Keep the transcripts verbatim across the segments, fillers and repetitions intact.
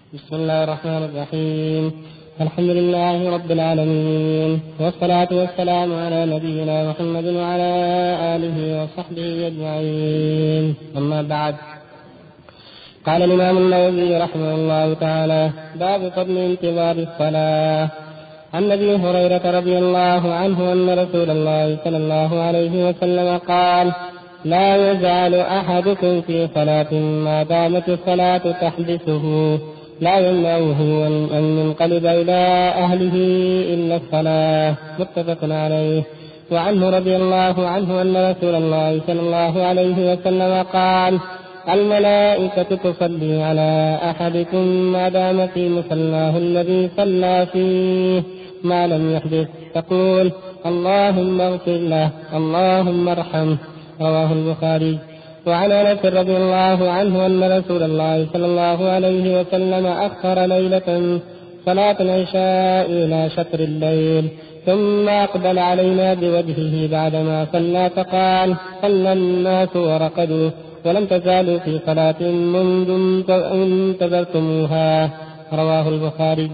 بسم الله الرحمن الرحيم. الحمد لله رب العالمين، والصلاة والسلام على نبينا محمد وعلى آله وصحبه أجمعين، أما بعد. قال الإمام النووي رحمه الله تعالى: باب فضل انتظار الصلاة. عن أبي هريرة رضي الله عنه أن رسول الله صلى الله عليه وسلم قال: لا يزال أحدكم في صلاة ما دامت الصلاة تحبسه لا يمنعه أن ينقلب إلى أهله إلا الصلاة، متفق عليه. وعنه رضي الله عنه أن رسول الله صلى الله عليه وسلم قال: الملائكة تصلي على أحدكم ما دام في مصلاه الذي صلى فيه ما لم يحدث، تقول: اللهم اغفر له، اللهم ارحمه. رواه البخاري. وعن انس رضي الله عنه ان رسول الله صلى الله عليه وسلم اخر ليله صلاه العشاء الى شطر الليل، ثم اقبل علينا بوجهه بعدما صلى فقال: صلى الناس ورقدوا ولم تزالوا في صلاه منذ انتظرتموها. رواه البخاري.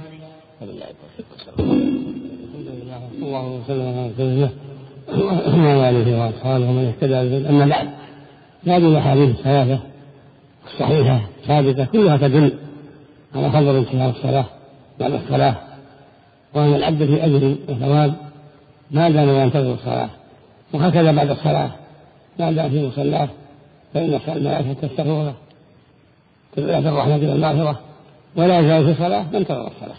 اللهم صل على سيدنا وعلى آله وأصحابه ومن اهتدى بهداه. أما بعد، هذه الأحاديث الثلاثة الصحيحة ثابتة كلها تدل على فضل انتهاء الصلاة بعد الصلاة، وأن العبد في أجر وثواب ما دام ينتظر الصلاة، وهكذا بعد الصلاة ما دام في مصلاه فإن الملائكة تستغفر له تدعو الرحمة والمغفرة، ولا يزال في الصلاة ينتظر الصلاة.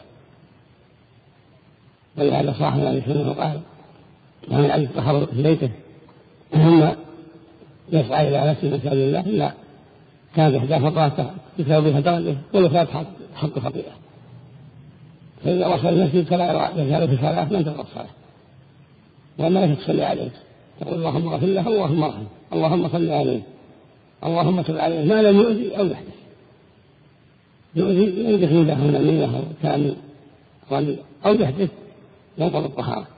ولهذا صاحبنا عليه السلام قال: من العبد يتطهر في بيته ثم يسعى إلى نفس مساجد الله إلا كانت إحدى خطوات يكتب بها درجة والأخرى تحط خطيئة، فإذا وصل المسجد فلا يزال في صلاة من تقرأ الصلاة، والملائكة تصلي عليه تقول: اللهم اغفر له، اللهم ارحمه، اللهم صل عليه، اللهم تب عليه، ما لم يؤذي أو يحدث. يؤذي يدخل له نميمة أو كامل أو يحدث ينقض الطهارة.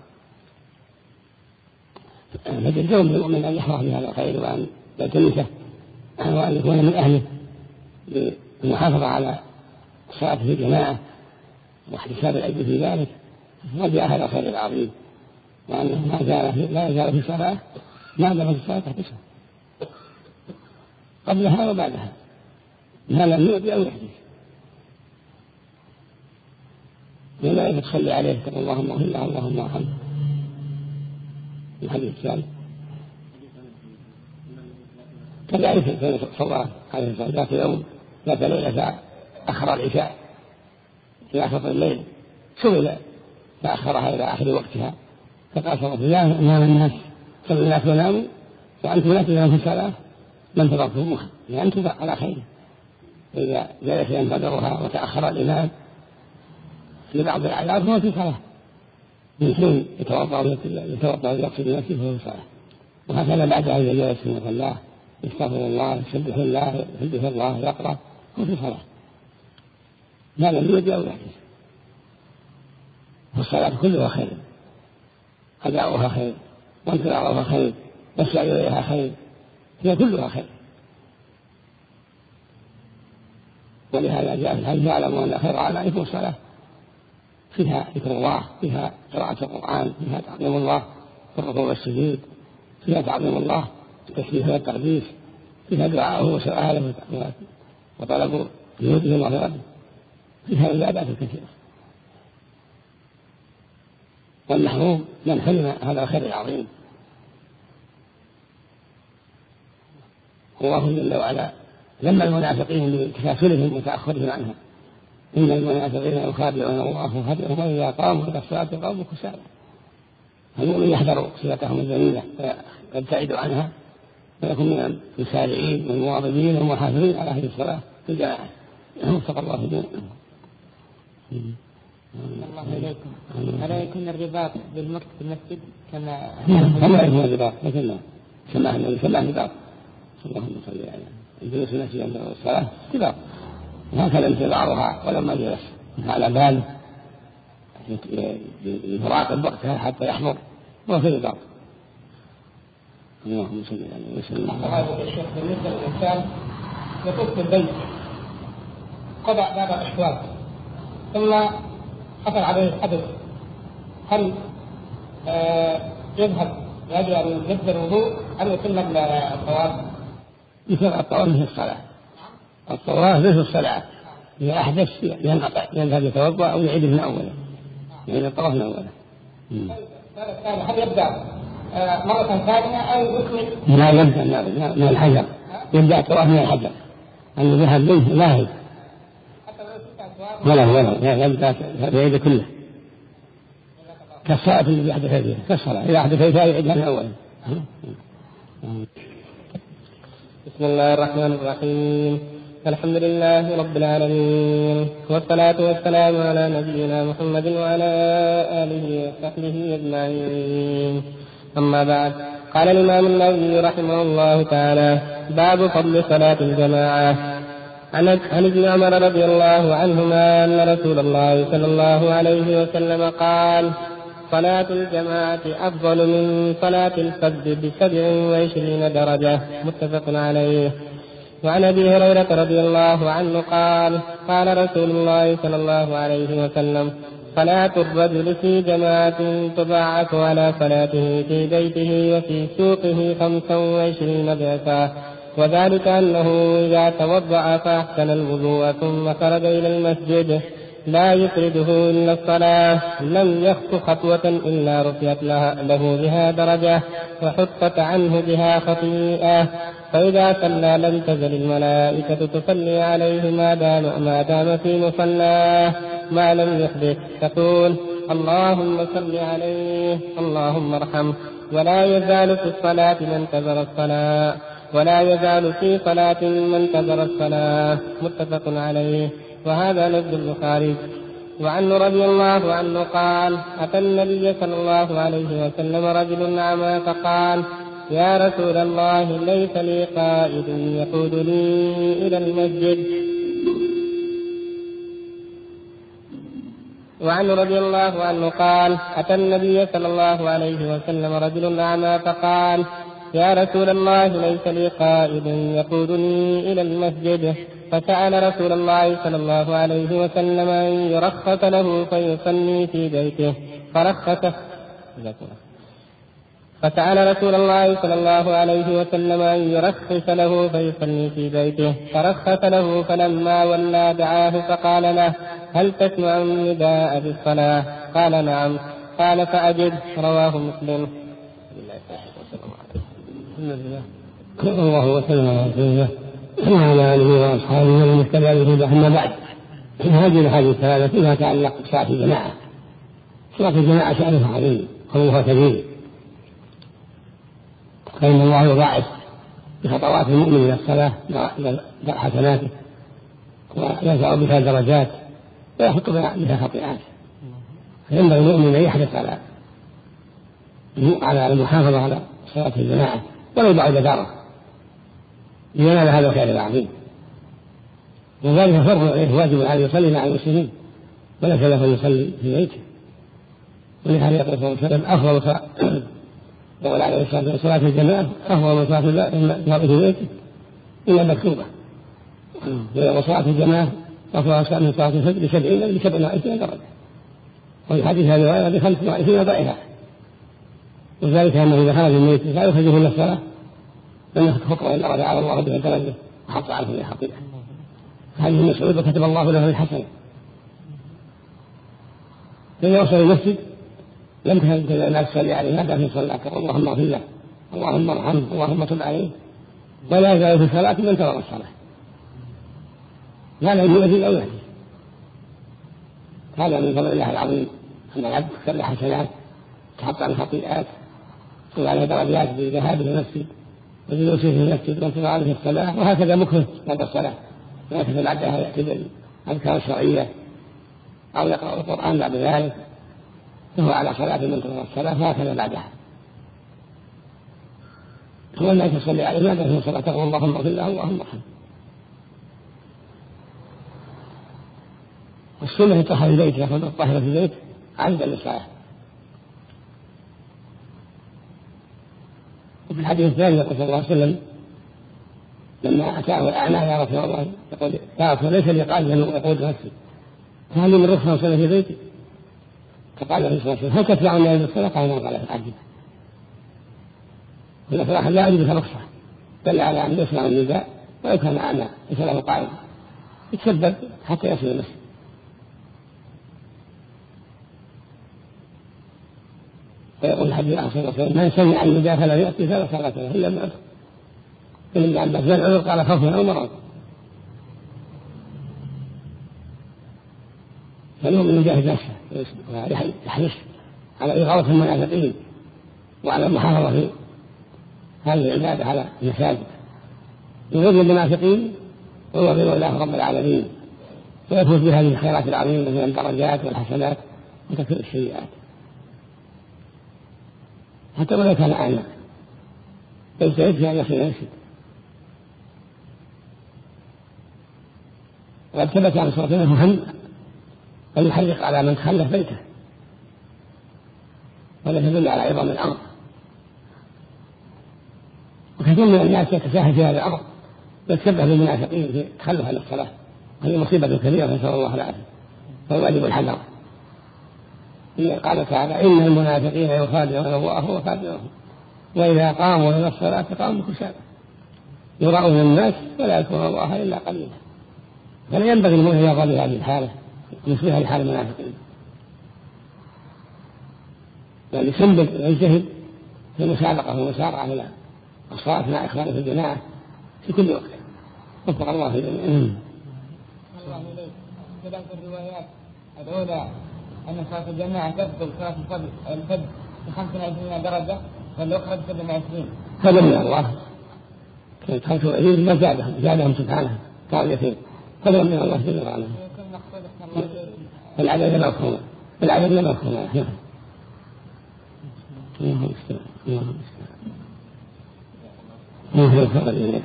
فالجوم للمؤمن أن يحرص بهذا الخير وأن يلتمسه وأن يكون من أهله بالمحافظة على الصلاة في الجماعة واحتساب الأجر في ذلك، رجاء هذا الخير العظيم، وأنه ما زال لا يزال في صلاة ما دامت الصلاة تحبسه قبلها وبعدها ما لم يؤذي أو يحدث. الملائكة تصلي عليه تقول: اللهم اغفر له، اللهم ارحمه. الحديث الثالث كذلك صلى عليه الصلاة ذات يوم ذات ليلة أخر العشاء إلى شطر الليل، سئل فأخرها إلى آخر وقتها، فقال صلى الله عليه وسلم: نام الناس صلى الناس وناموا وأنتم لا تناموا في الصلاة من تركتموها، لأنتم على خير. إذا جلس ينتظرها وتأخر الإمام لبعض الأعذار فهو في صلاة، من حين يتوضأ يتوضأ يقصد نفسه فهو في صلاة. وهكذا بعدها إذا جلس في مصلاه يستغفر الله، يسبح الله، يحمد الله، يقرأ، هو في صلاة ما لم يؤذي أو يحدث. والصلاة كلها خير، أداؤها خير، وانتظارها خير، والسعي إليها خير، هي كلها خير. ولهذا جاء في الحديث: يعلم أن خير أعمالكم الصلاة، فيها ذكر الله، فيها قراءة القرآن، فيها تعظيم الله في الركوع والسجود، فيها تعظيم الله التسبيح والتقديس، فيها دعاءه وسؤاله وطلب جهوده ومغفرته، فيها عبادات كثيرة. والمحروم من حرم هذا الخير العظيم. الله جل وعلا لما المنافقين بتكاسلهم وتأخرهم عنها: إن المنافقين يخادعون الله خادعهم وإذا قاموا إلى الصلاة قاموا كسالى. المؤمن يحذر صلتهم الذميمة ويبتعد عنها ويكون من المسارعين والمواظبين والمحافظين على هذه الصلاة في الجماعة. وفق الله بنا. الله إليكم. ألا يكون الرباط بالمكتب في المسجد كما كما يكون الرباط مثل سماه النبي سماه الرباط اللهم صل على الجلوس المسجد عند الصلاة رباط، وهكذا انتظارها ولما جلس على باله يراقب وقتها حتى يحضر وفي الرباط. اللهم صل على وسلم. هذا الشيخ بالنسبة للإنسان يطوف في البيت قضى باب الأشواط ثم حصل عليه الحدث، هل آه يذهب يجب أن يجدد الوضوء أم يتم الطواف؟ مثل الطواف مثل الصلاة، الطواف مثل الصلاة، إذا أحدث ينقطع يذهب يتوضأ أو يعيد من أوله، يعني الطواف من أوله. هل يبدأ مرة ثانية أو يكمل؟ لا يبدأ من الحجر، يبدأ الطواف من الحجر، أن يذهب منه لا يجب ولا ولا يبدأ يعيد كله كالصلاة اللي يحدث فيها، كالصلاة إذا أحدث فيها يعيدها من أوله. بسم الله الرحمن الرحيم، الحمد لله رب العالمين، والصلاة والسلام على نبينا محمد وعلى آله وصحبه أجمعين. أما بعد، قال الإمام النووي رحمه الله تعالى: باب فضل صلاة الجماعة. عن ابن عمر رضي الله عنهما أن رسول الله صلى الله عليه وسلم قال: صلاة الجماعة أفضل من صلاة الفرد بسبع وعشرين درجة، متفق عليه. وعن أبي هريرة رضي الله عنه قال: قال رسول الله صلى الله عليه وسلم: صلاة الرجل في جماعة تضاعف على صلاته في بيته وفي سوقه خمسا وعشرين ضعفا، وذلك أنه إذا توضأ فأحسن الوضوء ثم خرج إلى المسجد لا يفرده إلا الصلاة لم يخط خطوة إلا رفعت له بها درجة وحطت عنه بها خطيئة، فإذا صلى لم تزل الملائكة تصلي عليه ما دام, ما دام في مصلاه ما لم يحدث، تقول: اللهم صل عليه اللهم ارحمه. ولا يزال في الصلاة من انتظر الصلاة ولا يزال في صلاة من انتظر الصلاة، متفق عليه. وهذا لفظ البخاري. وعنه رضي الله عنه قال: أتى النبي صلى الله عليه وسلم رجل أعمى فقال: يا رسول الله ليس لي قائد يقودني إلى المسجد. وعنه رضي الله عنه قال: أتى النبي صلى الله عليه وسلم رجل أعمى فقال: يا رسول الله ليس لي قائد يقودني إلى المسجد، فسأل رسول الله صلى الله عليه وسلم أن يرخص له فيصلي في بيته فرخص فسأل رسول الله صلى الله عليه وسلم أن يرخص له فيصلي في بيته فرخص له، فلما ولى دعاه فقال له: هل تسمع النداء بالصلاة؟ قال: نعم. قال: فأجب. رواه مسلم. الله وسلم على رسول الله وعلى آله وأصحابه ومن اهتدى بهداه. أما بعد، هذه الأحاديث الثلاثة فيما يتعلق بصلاة الجماعة. صلاة الجماعة شأنها عظيم وفضلها كبير، فإن الله يضاعف بخطوات المؤمن إلى الصلاة حسناته ويرفع بها درجات ويحط بها خطيئات، فينبغي المؤمن أن يحرص على على المحافظة على صلاة الجماعة ولو بعد داره لينال هذا الخير العظيم. وذلك فرض عليه، واجب عليه يصلي مع المسلمين وليس له يصلي في بيته. ولهذا يقول صلى الله عليه وسلم: أفضل صلاة يقول عليه الصلاة والسلام: صلاة الجماعة أفضل من صلاة في بيته إلا المكتوبة، وصلاة الجماعة أفضل من صلاة الفجر بسبعين بسبع وعشرين درجة. وفي حديث هذه الرواية بخمس وعشرين ضعفا، وذلك أنه إذا خرج الميت لا يخرجه إلا الصلاة لم يخط خطوة إلا رفع الله بها درجة وحط عنه بها خطيئة. هذه مسعود وكتب الله له الحسنة. فإذا وصل المسجد لم تكن الناس تصلي عليه ما دام في صلاة، اللهم اغفر له اللهم ارحمه اللهم تب عليه، ولا يزال في صلاة من انتظر الصلاة لا لا يؤذي أو يهدي. هذا من فضل الله العظيم أن العبد تكتب حسنات تحط عن خطيئات تكتب عليه درجات بذهابه إلى المسجد وجلوسه في المسجد وانتظاره في الصلاة، وهكذا مكث بعد الصلاة وهكذا بعدها يأتي بالأذكار الشرعية أو يقرأ القرآن بعد ذلك، فهو على صلاة من انتظر الصلاة وهكذا بعدها. هو الناس يصلي عليه ما دام في الصلاة تقول اللهم اغفر له اللهم ارحمه. والسنة يطهر البيت، يأخذ الطاهرة في البيت عمدا للصلاة. وفي الحديث الثاني يقول صلى الله عليه وسلم: لما أتاه الأعمى يا رسول الله يقول يا رسول ليس لي قال يقول نفسي هل من رخصة وصلى في بيتي؟ فقال له صلى الله عليه وسلم هل تتبعني إلى الصلاة؟ قال نعم. قال عجب والأخلاق لا أجد رخصة دل على أن يسمع النداء وإن كان أعمى ليس له قائد يتسبب حتى يصل المسجد. فيقول الحديث عن صلى الله عليه وسلم من سمع النداء فلا يأتي فلا صلاة له إلا ما أدرك. ابن عباس بن عمر قال خوفا أو مرض. فالمؤمن يجاهد نفسه ويحرص على إغاظة المنافقين وعلى المحافظة في هذه العبادة على المساجد يغض المنافقين ويغضب الله رب العالمين ويفوز بهذه الخيرات العظيمة من الدرجات والحسنات وتكفير السيئات حتى ولو كان أعمى يجتهد في أن يصل إلى المسجد. وقد ثبت عن صلى الله عليه وسلم هم أن يحرق على من خلف بيته ولا تدل على عظم الأمر. وكثير من الناس يتساهل في هذا الأمر ويتشبه بالمنافقين في التخلف عن الصلاة هذه مصيبة كبيرة نسأل الله العافية فالواجب الحذر. قال تعالى إن المنافقين يخادعون الله وخادعهم وإذا قاموا إلى الصلاة قاموا كسالى يراؤون الناس ولا يذكرون الله إلا قليلا. فلا ينبغي المؤمن يرضى بهذه الحالة يصلح لحال المنافقين بل يسنبل ويجتهد في المسابقة والمسارعة إلى الصلاة مع إخوانه في الجماعة في كل وقت. وفق الله جميعا. الله إليك. كذلك الروايات الأولى أن صلاة الجماعة تفضل صلاة الفجر بخمسة وعشرين درجة والأخرى بسبع وعشرين. هذا من الله. كانت خمسة وعشرين ما زادهم زادهم سبحانه طاغيتين. هذا من الله جل وعلا. العدد لا مفهوم العدد لا مفهوم. اللهم استعان اللهم استعان.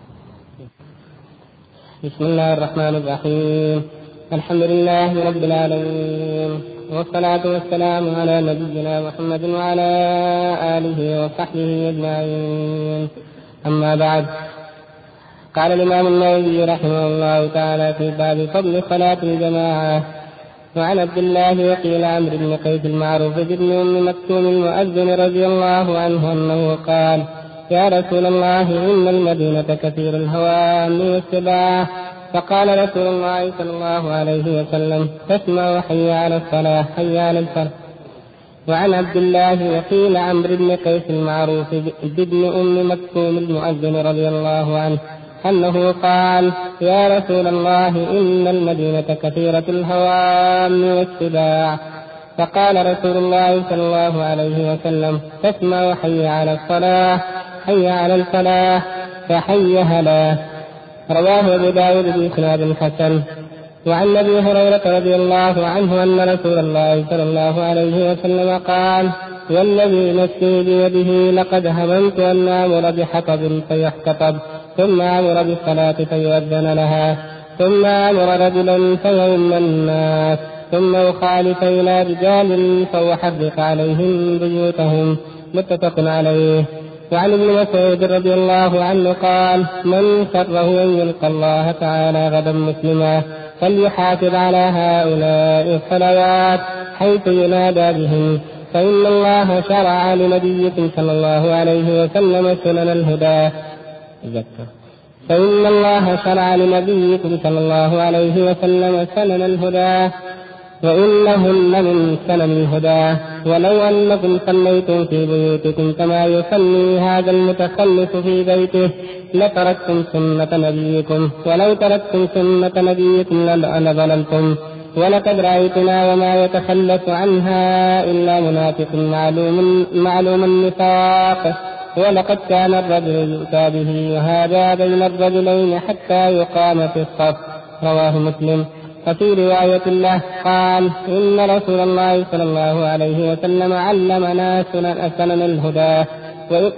بسم الله الرحمن الرحيم. الحمد لله رب العالمين والصلاة والسلام على نبينا محمد وعلى آله وصحبه أجمعين. أما بعد، قال الإمام النووي رحمه الله تعالى في باب فضل صلاة الجماعة: وعن عبد الله وقيل عمرو بن قيس المعروف بن أم مكتوم المؤذن رضي الله عنه أنه قال: يا رسول الله إن المدينة كثير الهوام والسباع. فقال رسول الله صلى الله عليه وسلم: تسمع حي على الصلاة حي على الفلاح. وعن عبد الله وقيل عمرو بن قيس المعروف بن أم مكتوم المؤذن رضي الله عنه أنه قال: يا رسول الله إن المدينة كثيرة الهوام والسباع. فقال رسول الله صلى الله عليه وسلم: تسمع حي على الصلاة حي على الفلاح فحي هلا. رواه أبو داود بإسناد حسن. وعن أبي هريرة رضي الله عنه أن رسول الله صلى الله عليه وسلم قال: والذي نفسي بيده لقد هممت أن آمر بحطب فيحتطب ثم آمر بالصلاة فيؤذن لها ثم آمر رجلا فيؤم الناس ثم أخالف إلى رجال فأحرق عليهم بيوتهم. متفق عليه. وعن ابن مسعود رضي الله عنه قال: من سره أن يلقى الله تعالى غدا مسلما فليحافظ على هؤلاء الصلوات حيث ينادى بهم، فإن الله شرع لنبيكم صلى الله عليه وسلم سنن الهدى فإن الله شرع لنبيكم صلى الله عليه وسلم سنن الهدى وإنهن من سنن الهدى. ولو أنكم صليتم في بيوتكم كما يصلي هذا المتخلف في بيته لتركتم سنة نبيكم، ولو تركتم سنة نبيكم لضللتم. ولقد رأيتنا وما يتخلف عنها إلا منافق معلوم, معلوم النفاق. ولقد كان الرجل يؤتى به وهذا بين الرجلين حتى يقام في الصف. رواه مسلم. وفي رواية له قال: إن رسول الله صلى الله عليه وسلم علمنا سنن الهدى و...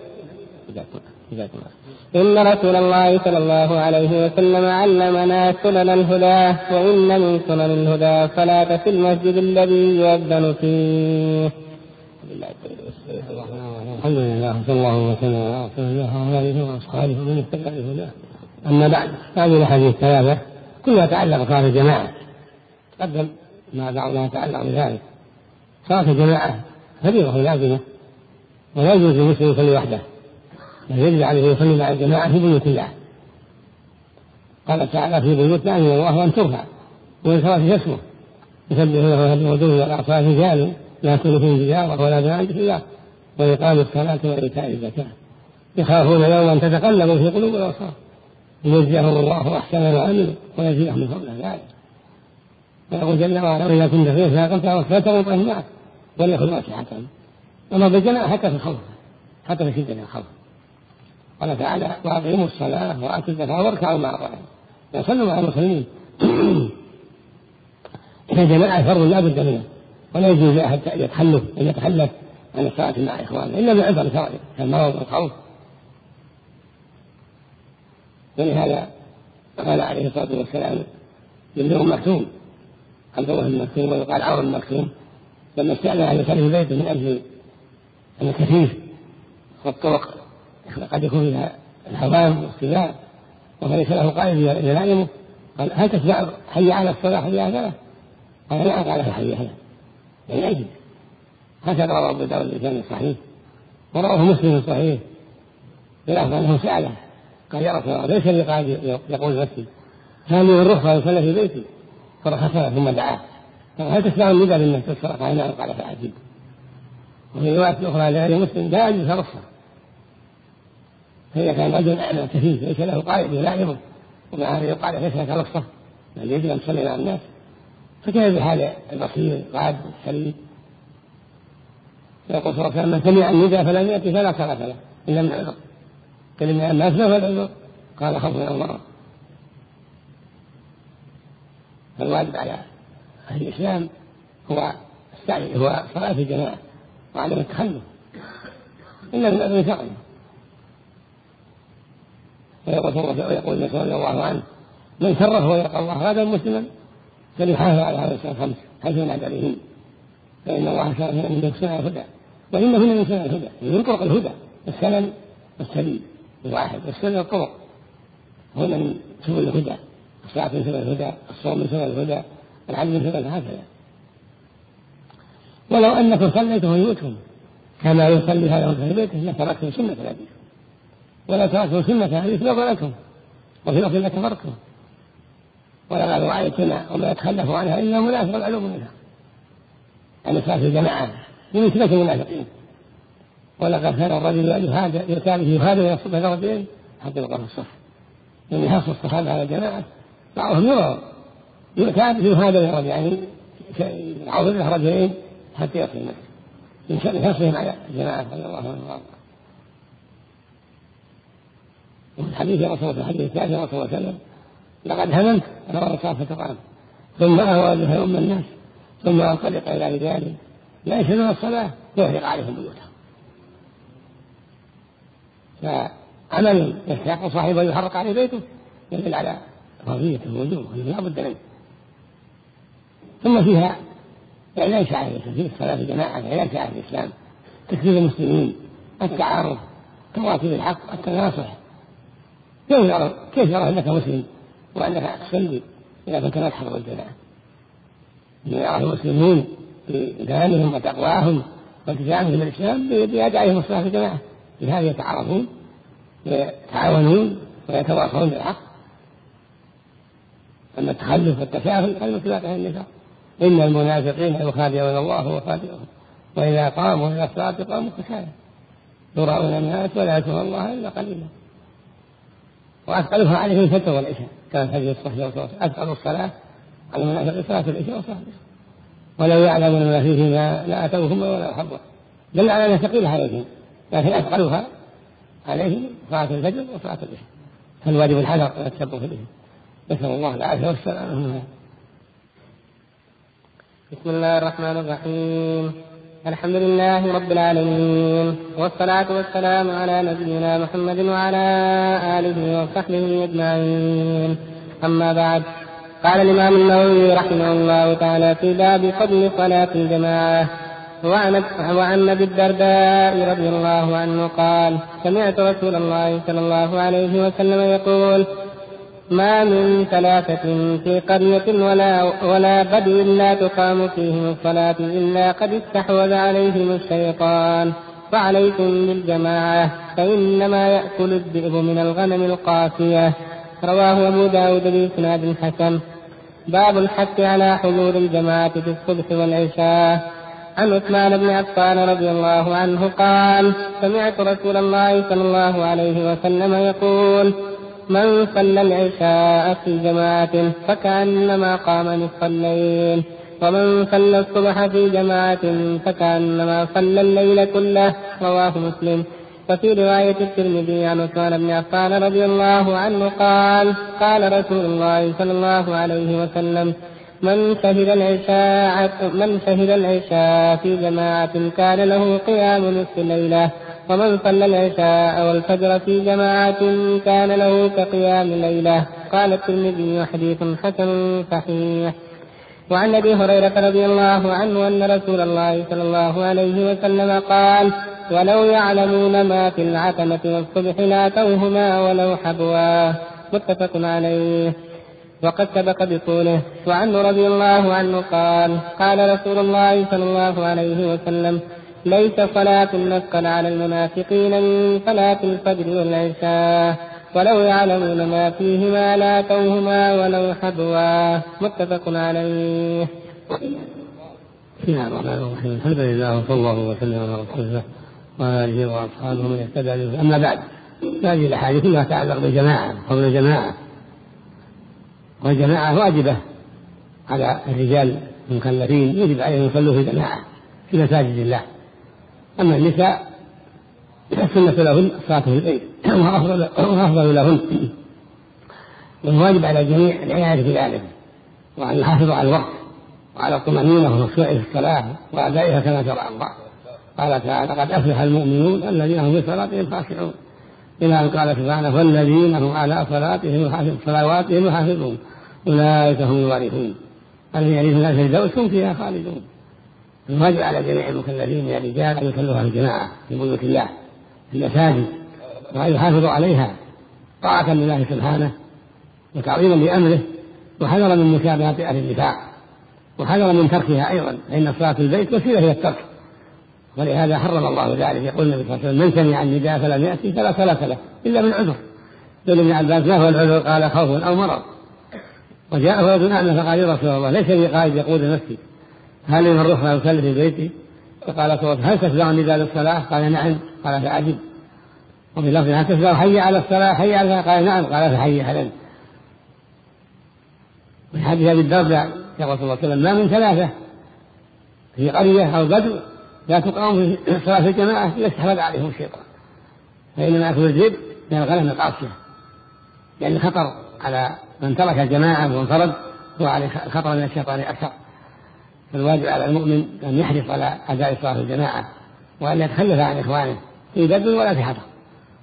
إن رسول الله صلى الله عليه وسلم علمنا سنن الهدى وإن من سنن الهدى صلاة في المسجد الذي يؤذن فيه. الحمد لله صلى الله وسلم على رسول الله وعلى اله واصحابه ومن اهتدى بهداه. اما بعد، هذه الاحاديث الثلاثه كلها تعلق بصلاه الجماعه، تقدم ما بعضها يتعلق بذلك. صلاه الجماعه فريضه لازمه، ولا يجوز للمسلم يصلي وحده، بل يجب عليه يصلي مع الجماعه في بيوت الله. قال تعالى: في بيوت لا يؤذن الله ان ترفع ويذكر فيها اسمه يسبح له بالغدو والاصوات رجال لا تلهيهم تجاره ولا بيع عن ذكر الله وإقام الصلاة وإيتاء الزكاة يخافون يوما تتقلب في قلوب الأبصار ليجزيهم الله أحسن ما عملوا ويزيدهم من فضله ذلك. ويقول جل وعلا: وإذا كنت فيه فأقمت فلا تقم معك وليأخذ نصيحتهم. وما بالجماعة حتى في الخوف، حتى في شدة الخوف. قال تعالى: وأقيموا الصلاة وآتوا الزكاة واركعوا مع الراكعين. يصلوا مع المسلمين. الجماعة فرض لا بد منه، ولا يجوز لأحد يتخلف أن يتخلف عن الصلاة مع إخوانه إلا بعذر شرعي كالمرض والخوف. ولهذا قال عليه الصلاة والسلام لابن مكتوم، عبد الله بن مكتوم ويقال عمرو بن مكتوم، لما استأذن أن يصلي في بيته من أجل الكثيف والطرق قد يكون فيها الحمام والسباع وليس له قائد يلائمه، قال: هل تسمع حي على الصلاة حي على الصلاة؟ قال: نعم. قال: حي على يعني أجل. هكذا رواه أبو داود بسند صحيح، ورواه مسلم صحيح بلفظ أنه سأله قال: يا رسول الله، ليس لي قاعد يقول المسجد، هل لي الرخصة يصلي في بيتي؟ فرخصها ثم دعاه قال: هل تسمع النداء بالناس في الصلاة؟ قال: نعم. قال: فأجب. وفي رواية أخرى لغير مسلم: لا أجلس رخصة. فإذا كان رجل أعمى كثير ليس له قائد يلاعبه ومع هذه القاعدة ليس لك رخصة بل يجب أن تصلي مع الناس، فكيف بحال البصير قاعد سليم؟ يقول صلى الله عليه وسلم: من سمع النداء فلم يأتي فلا صلاة له إلا من عذر. كلمة الناس له العذر، قال: خوف من الله. فالواجب على أهل الإسلام هو السعي هو صلاة الجماعة وعدم التخلف إلا من عذر شرعي. ويقول النبي صلى الله عنه: من سره ويلقى الله غدا مسلما فليحافظ على هذا الشيء الخمس حيث نادى عليهن، فإن الله شرع من سنن الهدى وإنهن من سنن الهدى، من طرق الهدى. السنن والسبيل الواحد، والسنن الطرق هن من سبل الهدى. الصلاة من سبل الهدى، الصوم من سبل الهدى، العدل من سبل هكذا. ولو أنكم صليتم في بيوتكم كما يصلي هذا في بيته لتركتم سنة الحديث، ولا تركتم سنة الحديث لضللتم وفي الأرض لكفرتم ولقد رأيتنا وما يتخلف عنها إلا منافق العلوم منها. أن صلاة الجماعة بنسبة المنافقين. ولقد كان الرجل يكاد يهادى إلى الصف رجلين حتى يلقى في الصف، من حرص الصحابة على الجماعة بعضهم يرى يكاد يهادى إلى رجل، يعني يعوض له رجلين حتى يصل المسجد من حرصهم على الجماعة رضي الله عنهم. وفي الحديث رسول في الحديث الثالث رسول الله صلى الله عليه وسلم: لقد هممت أن أرى صافة طعام ثم أهوى بها أم الناس ثم أنطلق إلى رجال لا يشهدون الصلاة يحرق عليهم بيوتهم. فعمل يستحق صاحبه يحرق عليه بيته يدل على فضيلة الوجوب لا بد منه. ثم فيها إعلان شعائر في الصلاة الجماعة، إعلان شعائر الإسلام، تكفير المسلمين، التعارف، تواصل الحق، التناصح. كيف يرى أنك مسلم وأنك تصلي إذا كنت لا تحضر الجماعة؟ يرى المسلمون بإيمانهم وتقواهم والتزامهم بالإسلام بيدعيهم الصلاة في الجماعة، بهذا يتعارفون ويتعاونون ويتواصلون بالحق. أما التخلف والتساهل فالمثلات عن النفاق: إن المنافقين يخادعون الله وخادعهم وإذا قاموا إلى الصلاة قاموا كسالى يراءون الناس ولا يذكرون الله إلا قليلا. وأثقلها عليهم الفجر والعشاء، كان الحديث الصحيح أثقل الصلاة على المنافقين صلاة العشاء وصلاة العشاء، ولو يعلمون ما فيهما لا أتوهما ولا حظا، دل على أنها ثقيلة عليهم، لكن أثقلها عليهم صلاة الفجر وصلاة العشاء، فالواجب الحذر والتشبه بهم. نسأل الله العافية والسلامة. بسم الله الرحمن الرحيم. الحمد لله رب العالمين، والصلاة والسلام على نبينا محمد وعلى آله وصحبه أجمعين. أما بعد، قال الإمام النووي رحمه الله تعالى في باب فضل صلاة الجماعة: وعن, وعن أبي الدرداء رضي الله عنه قال سمعت رسول الله صلى الله عليه وسلم يقول ما من ثلاثة في قرية ولا, ولا بدو إلا تقام فيهم الصلاة إلا قد استحوذ عليهم الشيطان فعليكم بالجماعة فإنما يأكل الذئب من الغنم القاسية. رواه أبو داود بإسناد حسن. باب الحث على حضور الجماعة في الصبح والعشاء. عن عثمان بن عفان رضي الله عنه قال سمعت رسول الله صلى الله عليه وسلم يقول من صلى العشاء في جماعة فكأنما قام نصف الليل ومن صلى الصبح في جماعة فكأنما صلى الليل كله. رواه مسلم. وفي رواية الترمذي عن عثمان بن عفان رضي الله عنه قال قال رسول الله صلى الله عليه وسلم من شهد العشاء من شهد العشاء في جماعة كان له قيام نصف الليلة ومن صلى العشاء والفجر في جماعة كان له كقيام الليلة. قال الترمذي حديث حسن صحيح. وعن أبي هريرة رضي الله عنه أن رسول الله صلى الله عليه وسلم قال ولو يعلمون ما في العتمة والصبح لاتوهما ولو حبوا. متفق عليه وقد سبق بطوله. وعنه رضي الله عنه قال قال رسول الله صلى الله عليه وسلم ليس صلاة نثقل على المنافقين من صلاة الفجر والعشاء ولو يعلمون ما فيهما لاتوهما ولو حبوا. متفق عليه. بسم الله الرحمن الرحيم. الحمد لله وصلى الله وسلم على رسول الله وعلى اله واصحابه من اهتدى به. اما بعد، هذه الاحاديث كلها تتعلق بالجماعه، قول الجماعه، والجماعه واجبه على الرجال المكلفين، يجب عليهم يصلوا في جماعه في مساجد الله. اما النساء السنه لهن الصلاه في البيت وافضل لهن، والواجب على الجميع العنايه بذلك وان يحافظوا على الوقت وعلى الطمأنينة والخشوع في الصلاة وأدائها كما شرع الله. قال تعالى قد أفلح المؤمنون الذين هم في صلاتهم خاشعون، إلى أن قال سبحانه والذين هم على صلاتهم صلواتهم يحافظون أولئك هم الوارثون الذين يرثون الفردوس هم فيها خالدون. الواجب على جميع المكلفين من الرجال أن يصلوها في الجماعة في بيوت الله في المساجد وأن يحافظوا عليها طاعة لله سبحانه وتعظيما لأمره، وحذرا من مشابهة أهل النفاق، وحذر من تركها أيضا، فإن الصلاة في البيت وسيلة إلى الترك، ولهذا حرم الله ذلك. يقول النبي صلى الله عليه وسلم من سمع النداء فلم يأتي فلا صلاة له إلا من عذر. يقول ابن عباس ما هو العذر؟ قال خوف أو مرض. وجاءه رجل أعمى فقال يا رسول الله ليس لي قائد يقود نفسي، هل لي من رخصة أصلي في بيتي؟ فقال هل تسمع النداء للصلاة؟ قال نعم. قال فعجب. وفي لفظ هل تسمع حي على الصلاة حي على الصلاة؟ قال نعم. قال فحي على. من حديث أبي الدرداء يقول صلى الله عليه وسلم ما من ثلاثة في قرية أو بدو لا تقام في الصلاة في الجماعة يستحوذ عليهم الشيطان، فإنما يأكل الذئب من الغنم القاسية، لأن يعني خطر على من ترك الجماعة وانفرد هو عليه خطر من الشيطان أكثر. فالواجب على المؤمن أن يحرص على أداء الصلاة في الجماعة وأن يتخلف عن إخوانه في بدو ولا في حضر.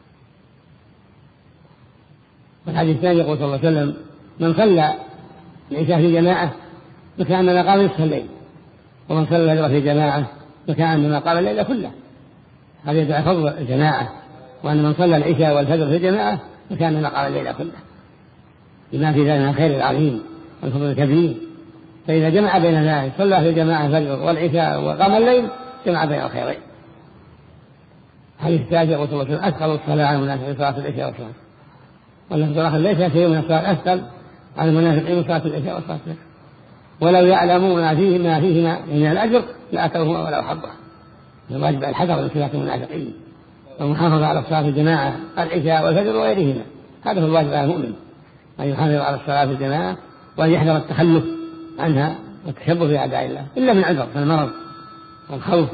والحديث الثاني يقول صلى الله عليه وسلم من صلى العشاء في جماعة فكأنما قام نصف الليل، ومن صلى الفجر في جماعة فكأنما قام الليل كله. هذا يدعي فضل الجماعة، وأن من صلى العشاء والفجر في جماعة فكأنما قام الليل كله، بما في ذلك الخير العظيم والفضل الكبير. فإذا جمع بين ذلك صلى في جماعة الفجر والعشاء وقام الليل جمع بين الخيرين. حديث الثالث يقول صلى الله عليه وسلم أثقل الصلاة على المنافقين صلاة العشاء والصلاة، واللفظ الآخر ليس شيء من الصلاة أثقل على المنافقين صلاة العشاء والصلاة، ولو يعلمون ما فيه ما فيه من الأجر لأتوهما ولو حبوا. الواجب الحذر من صلاة المنافقين والمحافظة على الصلاة في الجماعة العشاء والفجر وغيرهما. هذا هو الواجب على المؤمن، أن يحافظ على الصلاة في الجماعة وأن يحذر التخلف عنها والتشبه بأعداء الله إلا من عذر كالمرض والخوف.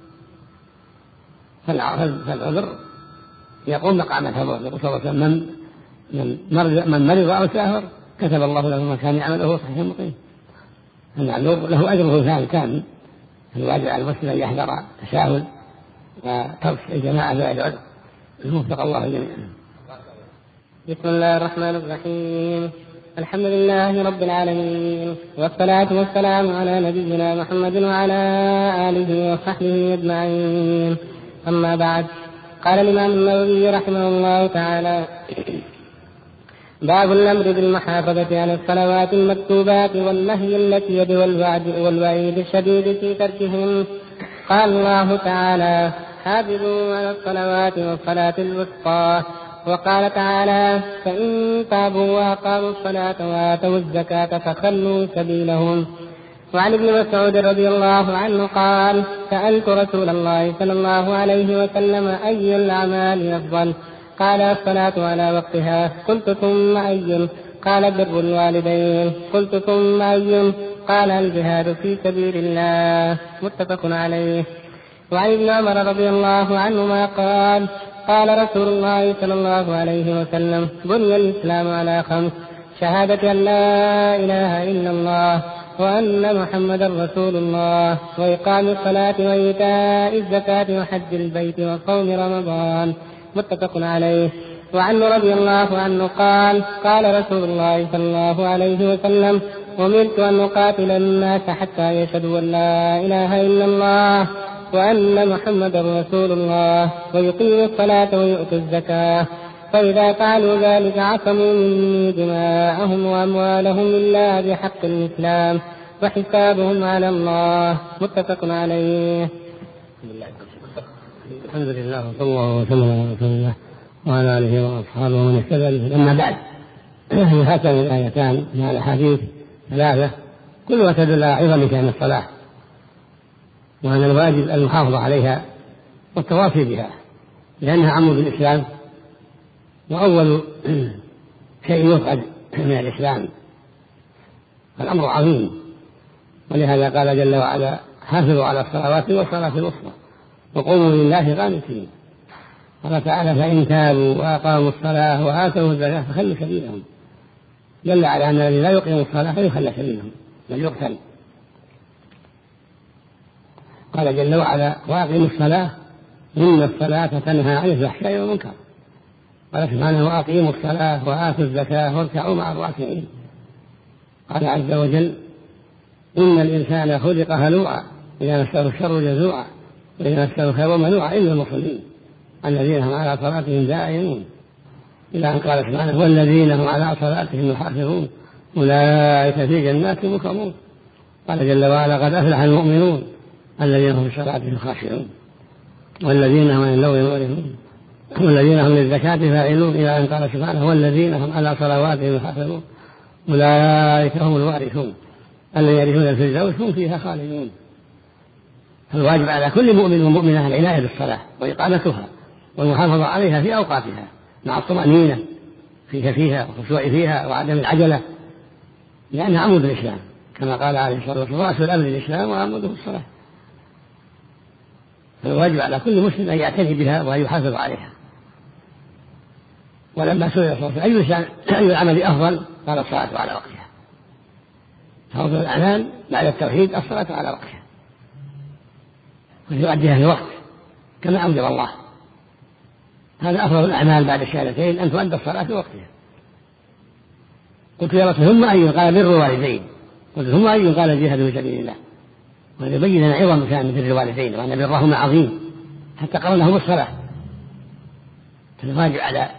فالعذر يقوم مقام الحضور. يقول صلى الله عليه وسلم من مرض أو سافر كتب الله له ما كان يعمله صحيح مقيم. المعذور له أجره ثاني كامل. الواجب على المسلم أن يحذر التساهل وترك الجماعة بغير عذر. الموفق الله جميعا. بسم الله الرحمن الرحيم. الحمد لله رب العالمين، والصلاة والسلام على نبينا محمد وعلى آله وصحبه أجمعين. أما بعد، قال الإمام النووي رحمه الله تعالى: باب الأمر بالمحافظة على الصلوات المكتوبات والنهي التي يد والوعيد الشديد في تركهم. قال الله تعالى: حافظوا على الصلوات والصلاة الوسطى. وقال تعالى: فإن تابوا وأقاموا الصلاة وآتوا الزكاة فخلوا سبيلهم. وعن ابن مسعود رضي الله عنه قال: سألت رسول الله صلى الله عليه وسلم: أي الأعمال أفضل؟ قال: الصلاة على وقتها. قلت: ثم أي؟ قال: بر الوالدين. قلت: ثم أي؟ قال: الجهاد في سبيل الله. متفق عليه. وعن ابن عمر رضي الله عنهما قال: قال رسول الله صلى الله عليه وسلم: بني الإسلام على خمس: شهادة أن لا إله إلا الله وأن محمدا رسول الله، وإقام الصلاة وإيتاء الزكاة وحج البيت وصوم رمضان. متفق عليه. وعنه رضي الله عنه قال: قال رسول الله صلى الله عليه وسلم: أمرت أن أقاتل الناس حتى يشهدوا أن لا إله إلا الله وأن محمدا رسول الله ويقيموا الصلاة ويؤتوا الزكاة، فإذا فعلوا ذلك عصموا مني دماءهم وأموالهم إلا بحق الإسلام وحسابهم على الله. متفق عليه. الحمد لله وصلى الله وسلم على رسول الله وعلى آله وأصحابه ومن اهتدى به. أما بعد، هاتان الآيتان مع الأحاديث ثلاثة كلها تدل على عظم شأن الصلاة، وأن الواجب المحافظة عليها والتواصي بها، لأنها عمود الإسلام وأول شيء يفقد من الإسلام. الأمر عظيم، ولهذا قال جل وعلا: حافظوا على الصلوات والصلاة الوسطى وقوموا لله قانتين. قال تعالى: فإن تابوا وأقاموا الصلاة وآتوا الزكاة فخلوا سبيلهم. دل على أن الذي لا يقيم الصلاة فيخلى سبيلهم بل يقتل. قال جل وعلا: وأقيموا الصلاة إن الصلاة تنهى عن الفحشاء والمنكر. قال سبحانه: وأقيموا الصلاة وآتوا الزكاة واركعوا مع الراكعين. قال عز وجل: إن الإنسان خلق هلوعا إذا مسه الشر جزوعا وإذا مسه الخير منوعا إلا المصلين الذين هم على صلاتهم دائمون، إلى أن قال سبحانه: والذين هم على صلاتهم يحافظون أولئك في جنات مكرمون. قال جل وعلا: قد أفلح المؤمنون الذين هم في صلاتهم خاشعون والذين هم عن اللغو معرضون والذين هم للزكاة فاعلون، إلى أن قال سبحانه: والذين هم على صلواتهم يحافظون أولئك هم الوارثون الذين يرثون الفردوس هم فيها خالدون. فالواجب على كل مؤمن ومؤمنة العناية بالصلاة وإقامتها والمحافظة عليها في أوقاتها مع الطمأنينة في فيها والخشوع فيها وعدم العجلة، لأنها عمود الإسلام كما قال عليه الصلاة والسلام: رأس الأمر الإسلام وعموده الصلاة. فالواجب على كل مسلم أن يعتني بها وأن يحافظ عليها. ولما سئل صلى الله عليه وسلم أي العمل أفضل؟ قال: الصلاة على وقتها. فأفضل الأعمال بعد التوحيد الصلاة على وقتها، ويؤديها في وقت كما أوجب الله. هذا أفضل الأعمال بعد الشهادتين، أن تؤدى الصلاة في وقتها. قلت: يا رسول ثم أي؟ قال: بر الوالدين. قلت: ثم أي؟ قال: الجهاد في سبيل الله. ويبين لنا عظم شأن بر الوالدين وأن برهما عظيم حتى قرنهم الصلاة. فالواجب على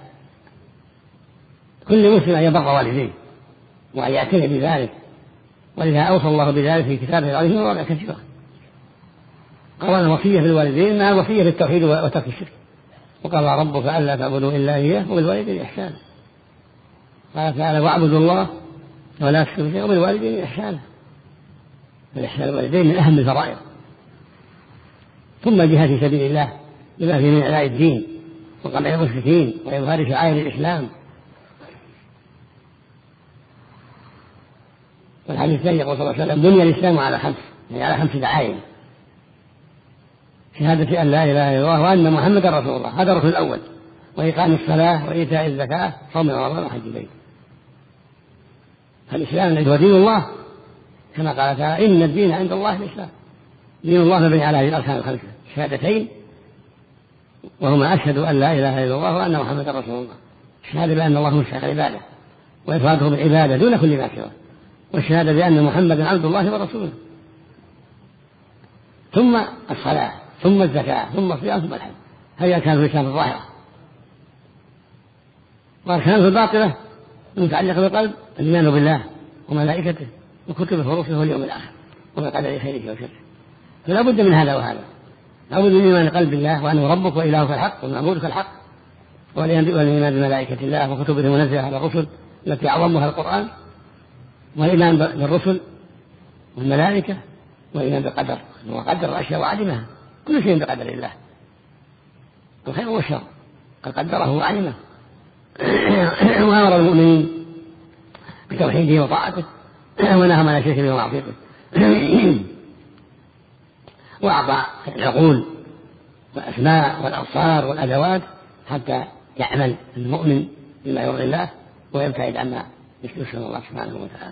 كل مسلم أن يبر والديه وأن يعتني بذلك، ولذا أوصى الله بذلك في كتابه العظيم ومواضع كثيرة. قال: الوصية بالوالدين مع الوصية بالتوحيد وترك الشرك. وقال ربك ألا تعبدوا إلا إياه وبالوالدين إحسانا. قال تعالى: واعبدوا الله ولا تشركوا به وبالوالدين إحسانا. فالإحسان الوالدين من أهم الفرائض. ثم الجهاد في سبيل الله بما فيه من إعلاء الدين وقمع المشركين وإظهار شعائر الإسلام. والحديث الثاني يقول صلى الله عليه وسلم: بني الإسلام على خمس، يعني على خمس دعائم: شهادة أن لا إله إلا الله وأن محمدا رسول الله، هذا الركن الأول، وإقام الصلاة وإيتاء الزكاة صوم رمضان وحج البيت. فالإسلام الذي هو دين الله كما قال تعالى: إن الدين عند الله الإسلام. دين الله مبني على هذه الأركان الخمسة: شهادتين، وهما أشهد أن لا إله إلا الله وأن محمدا رسول الله، الشهادة بأن الله مستحق العبادة، وإفراده بالعبادة دون كل ما سواه، والشهادة بأن محمدا عبد الله ورسوله، ثم الصلاة، ثم الزكاة، ثم الصيام، ثم الحج. هذه أركان الإسلام الظاهرة. وأركانه الباطنة المتعلقة بالقلب الإيمان بالله وملائكته وكتبه ورسله واليوم الآخر وبقدر خيره وشره. فلا بد من هذا وهذا، لا بد من إيمان قلب الله وأنه ربك وإلهك الحق ومعبودك الحق، والإيمان بملائكة الله وكتبه المنزلة على الرسل التي أعظمها القرآن، والإيمان بالرسل والملائكة، والإيمان بالقدر وقدر الأشياء وعلمها، كل شيء بقدر الله، الخير والشر قد قدره وعلمه. وأمر المؤمنين بتوحيده وطاعته ونهى عن الشرك به ومعصيته، وأعطى العقول والأسماء والأبصار والأدوات حتى يعمل المؤمن بما يرضي الله ويبتعد عما يشرك الله سبحانه وتعالى.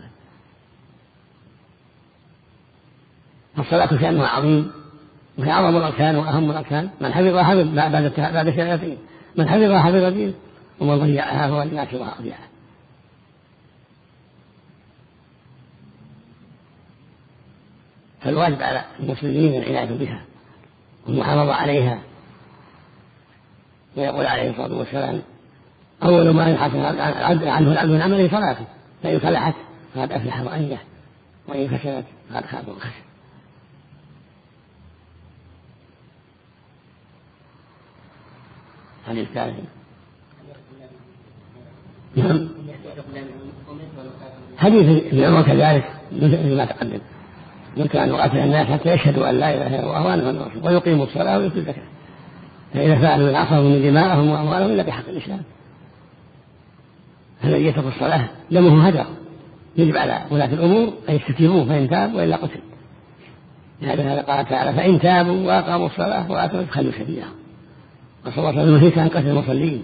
الصلاة شأنها عظيم، وهي أعظم الأركان وأهم الأركان، من حفظها حفظ بعد شهادتين، من حفظها حفظ دينه، ومن ضيعها هو لما سواها أضيعها. فالواجب على المسلمين العناية بها والمحافظة عليها. ويقول عليه الصلاة والسلام: أول ما يحاسب عنه العبد من عمله صلاته، فإن صلحت فقد أفلح وأنجح، وإن فسدت فقد خاب وخسر. حديث ثالث. نعم. حديث ابن عمر كذلك مثل ما تقدم، يمكن أن يقاتل الناس حتى يشهدوا أن لا إله إلا الله وأنه الرسول ويقيموا الصلاة ويؤتوا الزكاة، فإذا فعلوا العصر من دماءهم وأموالهم إلا بحق الإسلام. الذي يترك الصلاة دمه هدر، يجب على ولاة الأمور أن يستتيبوه فإن تاب وإلا قتل. هذا قال تعالى: فإن تابوا وأقاموا الصلاة وآتوا فخلوا سبيلهم. وصلى الله عليه وسلم نهيك عن قتل المصلين.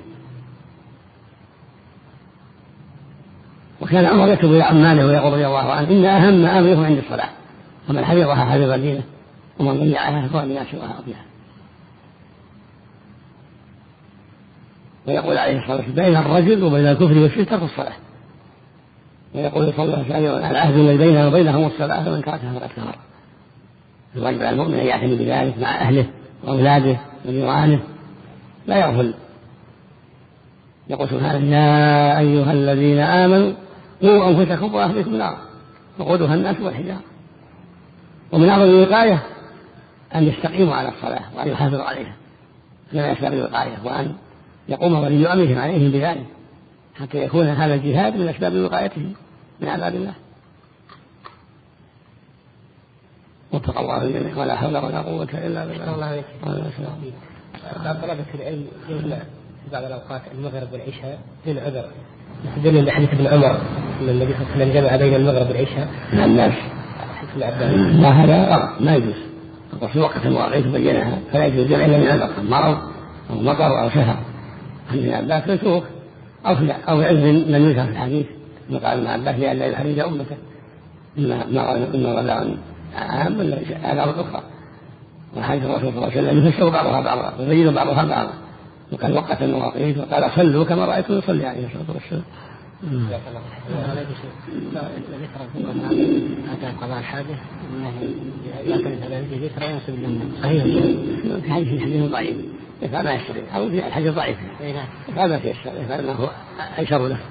وكان عمر يكتب إلى عماله ويقول رضي الله عنه: إن أهم أمره عند الصلاة، ومن حفظها حفظ دينه، ومن ضيعها فهو لما سواها أضيعها. ويقول عليه الصلاة والسلام: بين الرجل وبين الكفر والشرك ترك الصلاة. ويقول صلى الله عليه وسلم: العهد الذي بيننا وبينهم الصلاة، فمن تركها فقد كفر. الواجب على المؤمن أن يعتني بذلك مع أهله وأولاده وجيرانه، لا يغفل. يقول سبحانه: يا أيها الذين آمنوا قوا أنفسكم وأهليكم نارا وقودها الناس والحجارة. ومن أعظم الوقاية أن يستقيموا على الصلاة وأن يحافظوا عليها من أسباب الوقاية، وأن يقوم ولي أمرهم عليهم بذلك حتى يكون هذا الجهاد من أسباب وقايتهم من عذاب الله. واتقوا الله الجميع ولا حول ولا قوة إلا بالله. الله عليك. بعض طلبة العلم يجمع في بعض الأوقات المغرب والعشاء للعذر، يستدل بحديث ابن عمر أن النبي صلى الله عليه وسلم جمع بين المغرب والعشاء. لا الناس لا هذا غلط، ما يجوز. وفي وقت مواقيت بينها فلا يجوز الجمع إلا من عذر، مرض أو مطر أو سفر. ابن عباس يشوف أو في أو علم لم يذكر في الحديث، قال ابن عباس لئلا يحرج أمته إما غدا عام ولا آثار أخرى. وحديث الرسول صلى الله عليه وسلم يفسر بعضها بعضا ويبين بعضها بعضا، وقال وقت المواقيت وقال صلوا كما رأيتم يصلي عليه الصلاة والسلام. قضاء الحاجة صحيح في حديث حديث ضعيف فما يستطيع أو في الحديث ضعيف هذا يستطيع فإنه أيسر له.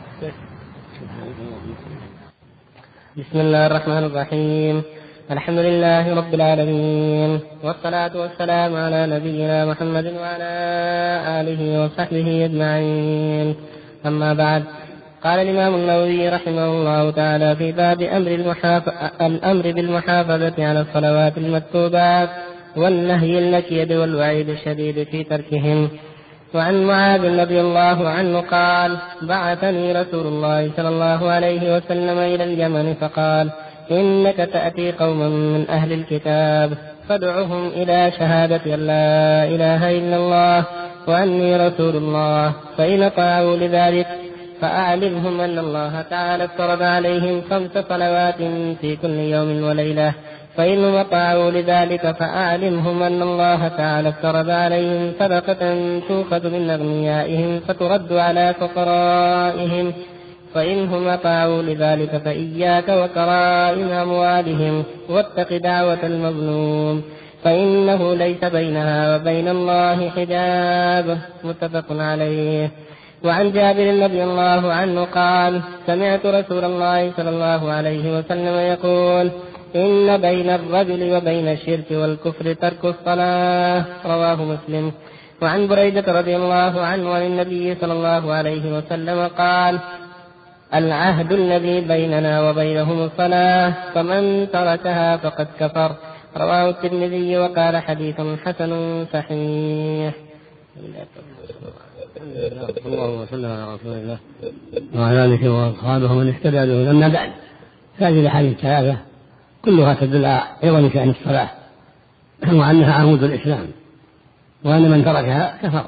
بسم الله الرحمن الرحيم. الحمد لله رب العالمين، والصلاة والسلام على نبينا محمد وعلى آله وصحبه أجمعين. أما بعد، قال الإمام النووي رحمه الله تعالى في باب أمر, المحاف... الأمر بالمحافظة على الصلوات المكتوبات والنهي النكيد والوعيد الشديد في تركهم. وعن معاذ رضي الله عنه قال: بعثني رسول الله صلى الله عليه وسلم إلى اليمن فقال: إنك تأتي قوما من أهل الكتاب فادعهم إلى شهادة أن لا إله إلا الله وأني رسول الله، فإن طاعوا لذلك فأعلمهم أن الله تعالى افترض عليهم خمس صلوات في كل يوم وليلة، فإن أطاعوا لذلك فأعلمهم أن الله تعالى افترض عليهم صدقة تؤخذ من أغنيائهم فترد على فقرائهم، فإنهم أطاعوا لذلك فإياك وكرائم أموالهم واتق دعوة المظلوم فإنه ليس بينها وبين الله حجاب. متفق عليه. وعن جابر رضي الله عنه قال: سمعت رسول الله صلى الله عليه وسلم يقول: إن بين الرجل وبين الشرك والكفر ترك الصلاة. رواه مسلم. وعن بريدة رضي الله عنه عن النبي صلى الله عليه وسلم قال: العهد الذي بيننا وبينهم الصلاة فمن تركها فقد كفر. رواه الترمذي وقال: حديث حسن صحيح. اللهم صل على رسول الله وعلى آله وأصحابه من اهتدى به. أما بعد، هذه الأحاديث الثلاثة كلها تدل على عظم شأن الصلاة وأنها عمود الإسلام، وأن من تركها كفر.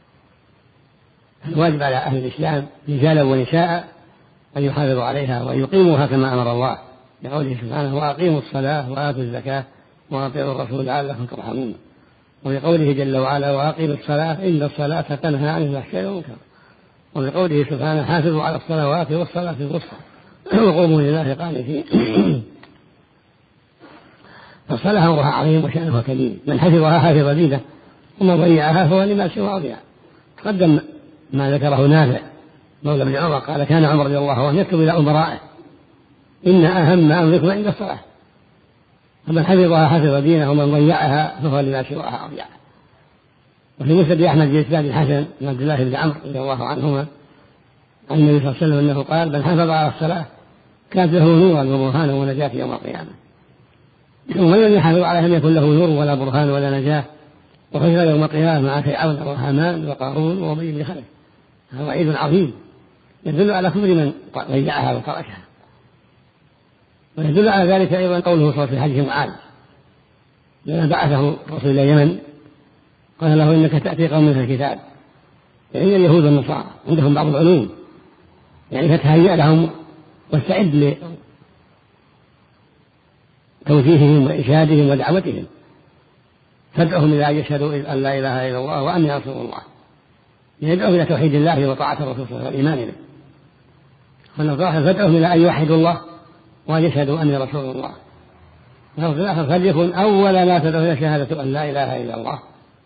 الواجب على أهل الإسلام رجالا ونساء أن يحافظوا عليها وأن يقيموها كما أمر الله بقوله سبحانه: وأقيموا الصلاة وآتوا الزكاة وأطيعوا الرسول لعلكم ترحمون. وبقوله جل وعلا: وأقيموا الصلاة إن الصلاة تنهى عن الفحشاء والمنكر. وبقوله سبحانه: حافظوا على الصلوات والصلاة الوسطى وقوموا لله قانتين. فالصلاة أمرها عظيم وشأنها كبير، من حفظها حفظ دينه ومن ضيعها فهو لما سوى أضيع. تقدم ما ذكره نافع مولى بن عمر قال: كان عمر رضي الله عنه يكتب إلى أمرائه: إن أهم أمركم عند الصلاة، فمن حفظها حفظ دينه ومن ضيعها فهو لما سواها أضيع. وفي مسند أحمد بإسناد الحسن بن عبد الله بن عمرو رضي الله عنهما عن النبي صلى الله عليه وسلم أنه قال: من حفظ على الصلاة كانت له نورا وبرهانا ونجاة يوم القيامة، ومن لم يحافظ عليها لم يكن له نور ولا برهان ولا نجاة، وحشر يوم القيامة مع فرعون وهامان وقارون وأبي بن خلف. هذا وعيد عظيم يدل على كفر من ضيعها وتركها. ويدل على ذلك أيضا قوله صلى الله عليه وسلم في حديث معاذ لما بعثه الرسول إلى اليمن قال له: إنك تأتي قوم من الكتاب، يعني اليهود والنصارى عندهم بعض العلوم، يعني فتهيأ لهم واستعد لتوجيههم وإرشادهم ودعوتهم، فادعهم إلى أن يشهدوا أن لا إله إلا الله وأني رسول الله، يدعوهم إلى توحيد الله وطاعة الرسول صلى الله عليه وسلم والإيمان به. فادعهم إلى أن يوحدوا الله وأن يشهدوا أني رسول الله. وفي الآخر: فليكن أول ما تدعو إلى شهادة أن لا إله إلا الله.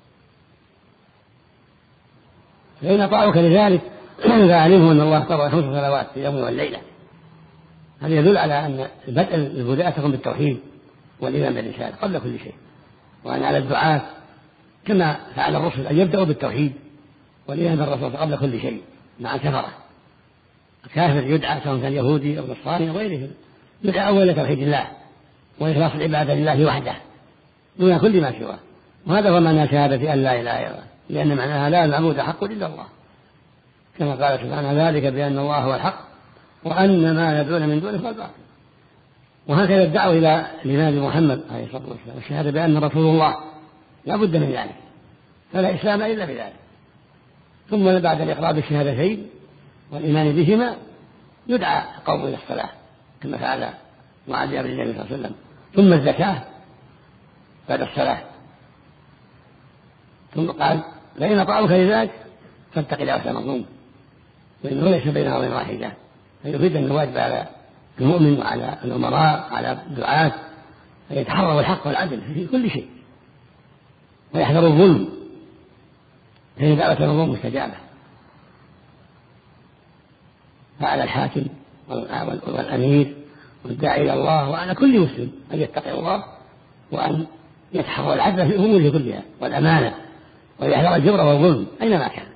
فإن أطاعوك لذلك فاعلموا أن الله قضى خمس صلوات في اليوم والليلة. هذا يدل على أن البدء البداية تكون بالتوحيد والإيمان بالرسالة قبل كل شيء، وأن على الدعاة كما فعل الرسل أن يبدأوا بالتوحيد والإيمان بالرسول قبل كل شيء مع الكفرة. الكافر يدعى سواء كان يهودي أو نصراني أو غيره، يدعى أولا توحيد الله وإخلاص العبادة لله وحده دون كل ما سواه. وهذا هو معنى شهادة أن لا إله إلا الله، لأن معناها لا معبود حق إلا الله، كما قال سبحانه: ذلك بأن الله هو الحق وأن ما يدعون من دونه هو الباطل. وهكذا الدعوة إلى الإمام محمد عليه الصلاة والسلام والشهادة بأن رسول الله لا بد من ذلك، فلا إسلام إلا بذلك. ثم بعد الإقرار بالشهادتين والإيمان بهما يدعى قوم إلى الصلاة كما فعل معاذ بن النبي صلى الله عليه وسلم، ثم الزكاة بعد الصلاة. ثم قال: لئن أطاعوك لذلك فاتق دعوة المظلوم فإنه ليس بينها وبين الله حجاب. فيفيد أن الواجب على المؤمن وعلى الأمراء على الدعاة أن يتحروا الحق والعدل في كل شيء ويحذروا الظلم، فإن دعوة المظلوم مستجابة. فعلى الحاكم والأمير والداعي إلى الله وعلى كل مسلم أن يتقي الله وأن يتحرى العدل في أموره كلها والأمانة ويحذر الجبر والظلم أينما كان.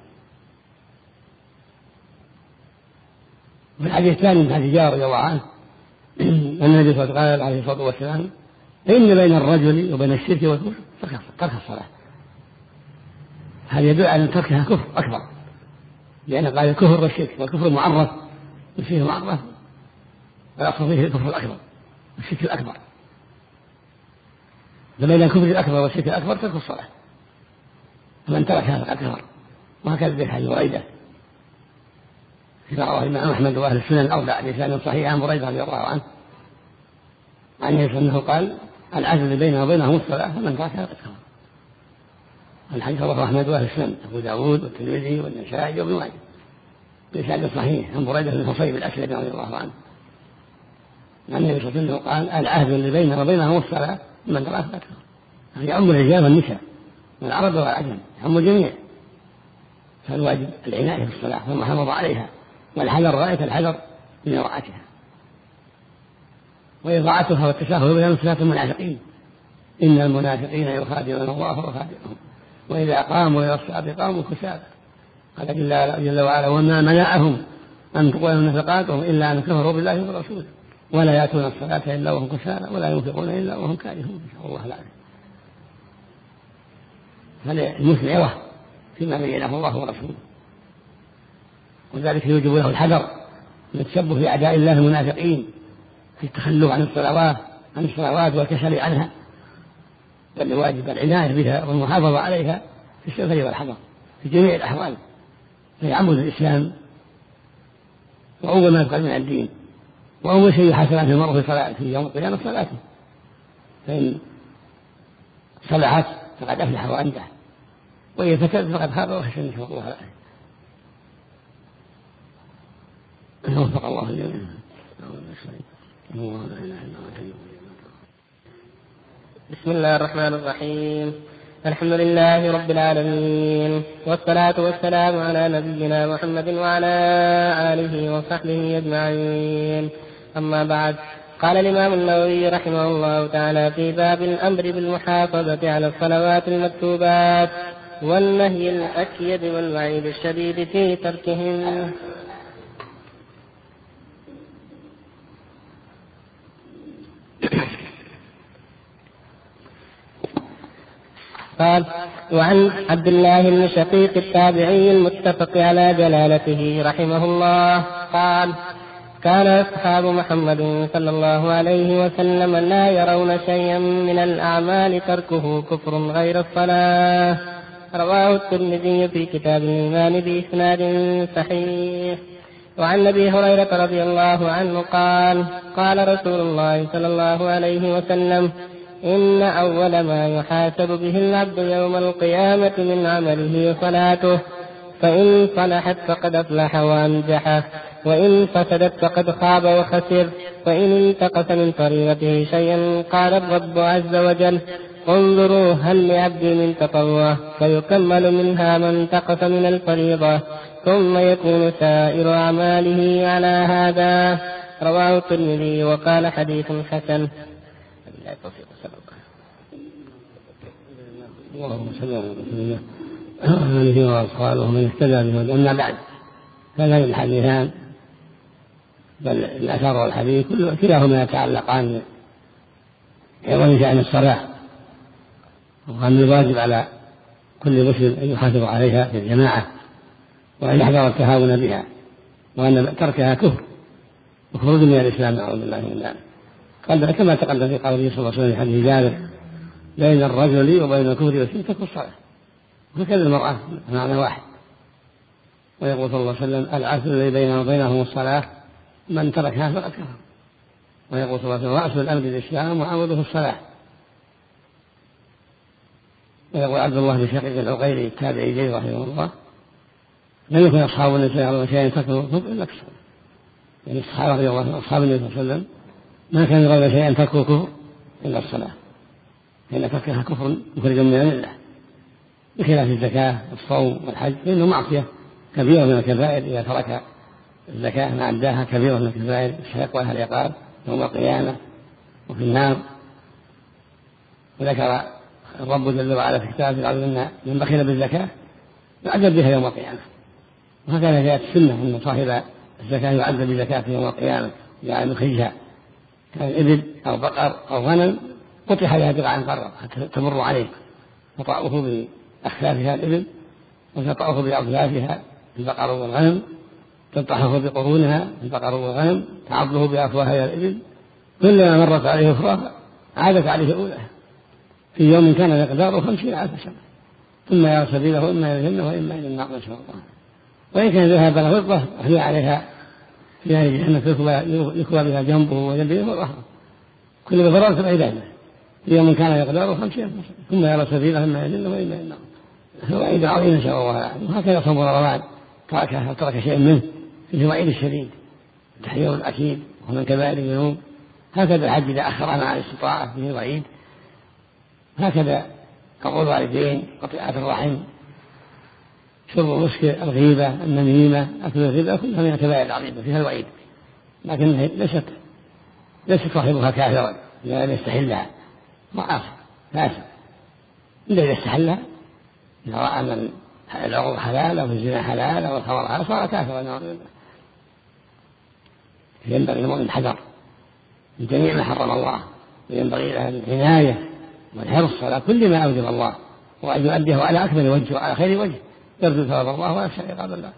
وفي الحديث الثاني من حديث جابر رضي الله عنه أن النبي صلى الله عليه وسلم: إن بين الرجل وبين الشرك والكفر ترك الصلاة. هذا يدل على أن تركها كفر أكبر، لأن قال الكفر والشرك، والكفر معرف والشرك معرف، والأصل فيه الكفر الأكبر والشرك الأكبر. فبين الكفر الأكبر والشرك الأكبر ترك الصلاة، فمن تركها فقد كفر. وهكذا في حديث بريدة رواه الإمام أحمد وأهل السنن الأربعة بإسناد صحيح عن بريدة رضي الله عنه عن النبي أنه قال: العدل بيننا وبينهم الصلاة فمن تركها فقد كفر. الحديث رواه أحمد وأهل السنن أبو داود والترمذي والنسائي وابن ماجه. بإسناد صحيح عن بريدة بن الحصيب الأسلمي رضي الله عنه عن النبي صلى الله عليه وسلم قال: العهد اللي بيننا وبينهم الصلاة من ترى فاته. يعني يعم الرجال والنساء والعرب والعجم، يعم الجميع، فالواجب العناية في الصلاة والمحافظة عليها والحذر غاية الحذر من إضاعتها وإضاعتها والتساهل بها من صفات المنافقين. إن المنافقين يخادعون الله وخادعهم وإذا قاموا إلى الصلاة قاموا كسالى. قال جل وعلا: وما منعهم أن تقبل نفقاتهم إلا أن كفروا بالله ورسوله ولا يأتون الصلاة إلا وهم كسالى ولا ينفقون إلا وهم كارهون. نسأل الله العافية. فالمسلم عوة فيما بينه الله ورسوله، وذلك يوجب له الحذر من التشبه بأعداء الله المنافقين في التخلف عن الصلوات عن الصلوات والكسل عنها، بل واجب العناية بها والمحافظة عليها في السفر والحضر في جميع الأحوال. فيعمد الإسلام وأول ما يبقى من الدين، وأول شيء يحاسب عنه المرء في صلاة في يوم القيامة صلاته، فإن صلحت فقد أفلح وأنجح، وإن فسدت فقد خاب وخسر. نسأل الله العافية. وفق الله الجميع. بسم الله الرحمن الرحيم. الحمد لله رب العالمين، والصلاة والسلام على نبينا محمد وعلى آله وصحبه أجمعين. أما بعد، قال الإمام النووي رحمه الله تعالى في باب الأمر بالمحافظة على الصلوات المكتوبات والنهي الأكيد والوعيد الشديد في تركهم. قال: وعن عبد الله بن شقيق التابعي المتفق على جلالته رحمه الله قال: كان أصحاب محمد صلى الله عليه وسلم لا يرون شيئا من الأعمال تركه كفر غير الصلاة. رواه الترمذي في كتاب الإيمان بإسناد صحيح. وعن أبي هريرة رضي الله عنه قال: قال رسول الله صلى الله عليه وسلم: إن أول ما يحاسب به العبد يوم القيامة من عمله صلاته، فإن صلحت فقد أفلح وأنجح، وإن فسدت فقد خاب وخسر. فإن انتقص من فريضته شيئا قال الرب عز وجل: انظروا هل لعبدي من تطوع، فيكمل منها ما انتقص من الفريضة، ثم يكون سائر أعماله على هذا. رواه الترمذي وقال: حديث حسن. اللهم صل على رسول الله آله وأصحابه ومن اهتدى بهداه. أما بعد، فلا الحديثان بل الأثر والحديث كلاهما يتعلقان عظم شأن الصلاة، وأن الواجب على كل مسلم أن يحافظ عليها في الجماعة وأن يحذر التهاون بها، وأن تركها كفر وخروج من الإسلام نعوذ بالله من ذلك. قال كما تقدم في قوله صلى الله عليه وسلم في حديث جابر: بين الرجل وبين الكفر والشرك ترك الصلاة. وكذا المرأة معنى واحد. ويقول صلى الله عليه وسلم: العهد الذي بيننا وبينهم الصلاة، من تركها فقد كفر. ويقول صلى الله عليه وسلم: رأس الأمر الإسلام وعموده الصلاة. ويقول عبد الله بن شقيق العقيلي التابعي جيد رحمه الله: لم يكن أصحاب النبي صلى الله عليه وسلم شيئا تركوا كفر إلا الصلاة. يعني الصحابة رضي الله عنهم أصحاب النبي صلى الله عليه وسلم ما كان يرون شيئا تركوا كفر إلا الصلاة، لأن تركها كفر مخرج من الملة، بخلاف الزكاة والصوم والحج فإنه معصية كبيرة من الكبائر. إذا ترك الزكاة ما أداها كبيرة من الكبائر يستحق لها العقاب يوم القيامة وفي النار. وذكر الرب جل وعلا في كتابه: أن من بخل بالزكاة يعذب بها يوم القيامة. وهكذا جاءت السنة أن صاحب الزكاة يعذب بزكاة يوم القيامة يعني مخرجها، كان إبل أو بقر أو غنم قطع لها قطعا قرة تمر عليه، تطأه بأخلافها الإبل وتطأه بأظلافها البقر والغنم، تطحه بقرونها البقر والغنم، تعضه بأفواهها الإبل. كلما مرت عليه أخرى عادت عليه أولها في يوم كان مقداره خمسين ألف سنة، ثم يرى سبيله إما إلى الجنة وإما إلى النار نسأل الله. وإن كان ذهب له فضة أحيا عليها في نار جهنم يكوى بها جنبه ويده وظهره، كل بفرارة العبادة في يوم كان مقداره خمسين ألف سنة، ثم يرى سبيله إما إلى الجنة وإما إلى النار. وعيد عظيم نسأل الله العافية. وهكذا صوم رمضان ترك ترك شيء منه فيه وعيد الشديد تحذير الأكيد ومن كبائر الذنوب. هكذا الحج إذا أخر مع الاستطاعة فيه وعيد. هكذا عقوق الوالدين، قطيعة الرحم، شرب المسكر، الغيبة، النميمة، أكل الربا، كلها من الكبائر العظيمة فيها الوعيد، لكن ليست ليست صاحبها كافرا إذا لم يستحلها معاصي فاسد، إلا إذا استحلها إذا رأى أن العقوق حلال أو الزنا حلال أو الخمر حلال صار كافرا نعوذ بالله. ينبغي المؤمن الحذر من جميع ما حرم الله، وينبغي له العناية والحرص على كل ما أوجب الله، وأن يؤديه على أكمل وجه وعلى خير وجه، يرجو ثواب الله ويخشى عقاب الله.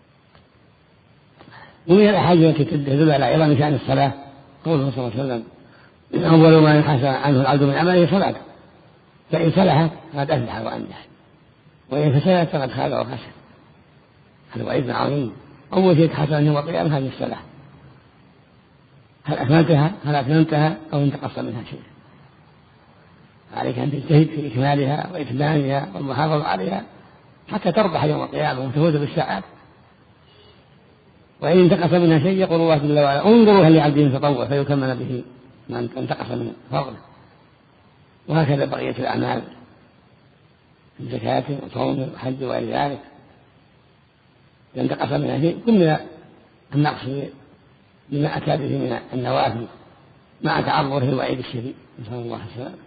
ومن الأحاديث التي تدل على عظم شأن الصلاة قوله صلى الله عليه وسلم: أول ما ينحى عنه العبد من عمله صلاته، فإن صلحت فقد أفلح وأنجح، وإن فسدت فقد خاب وخسر. هذا وعيد عظيم. أول شيء تحصل يوم القيامة هذه الصلاة، هل أكملتها هل أتممتها أو انتقص منها شيء. عليك أن تجتهد في إكمالها وإتمامها والمحافظة عليها حتى تربح يوم القيامة وتفوز بالساعات. وإن انتقص منها شيء يقول الله جل وعلا: انظروا هل لعبد تطوع فيكمل به ما انتقص من فضله. وهكذا بقية الأعمال من زكاة وصوم وحج وغير ذلك، إذا انتقص منها شيء كمل النقص بما أتى به من النوافل مع تعرضه للوعيد الشديد، نسأل الله السلامة.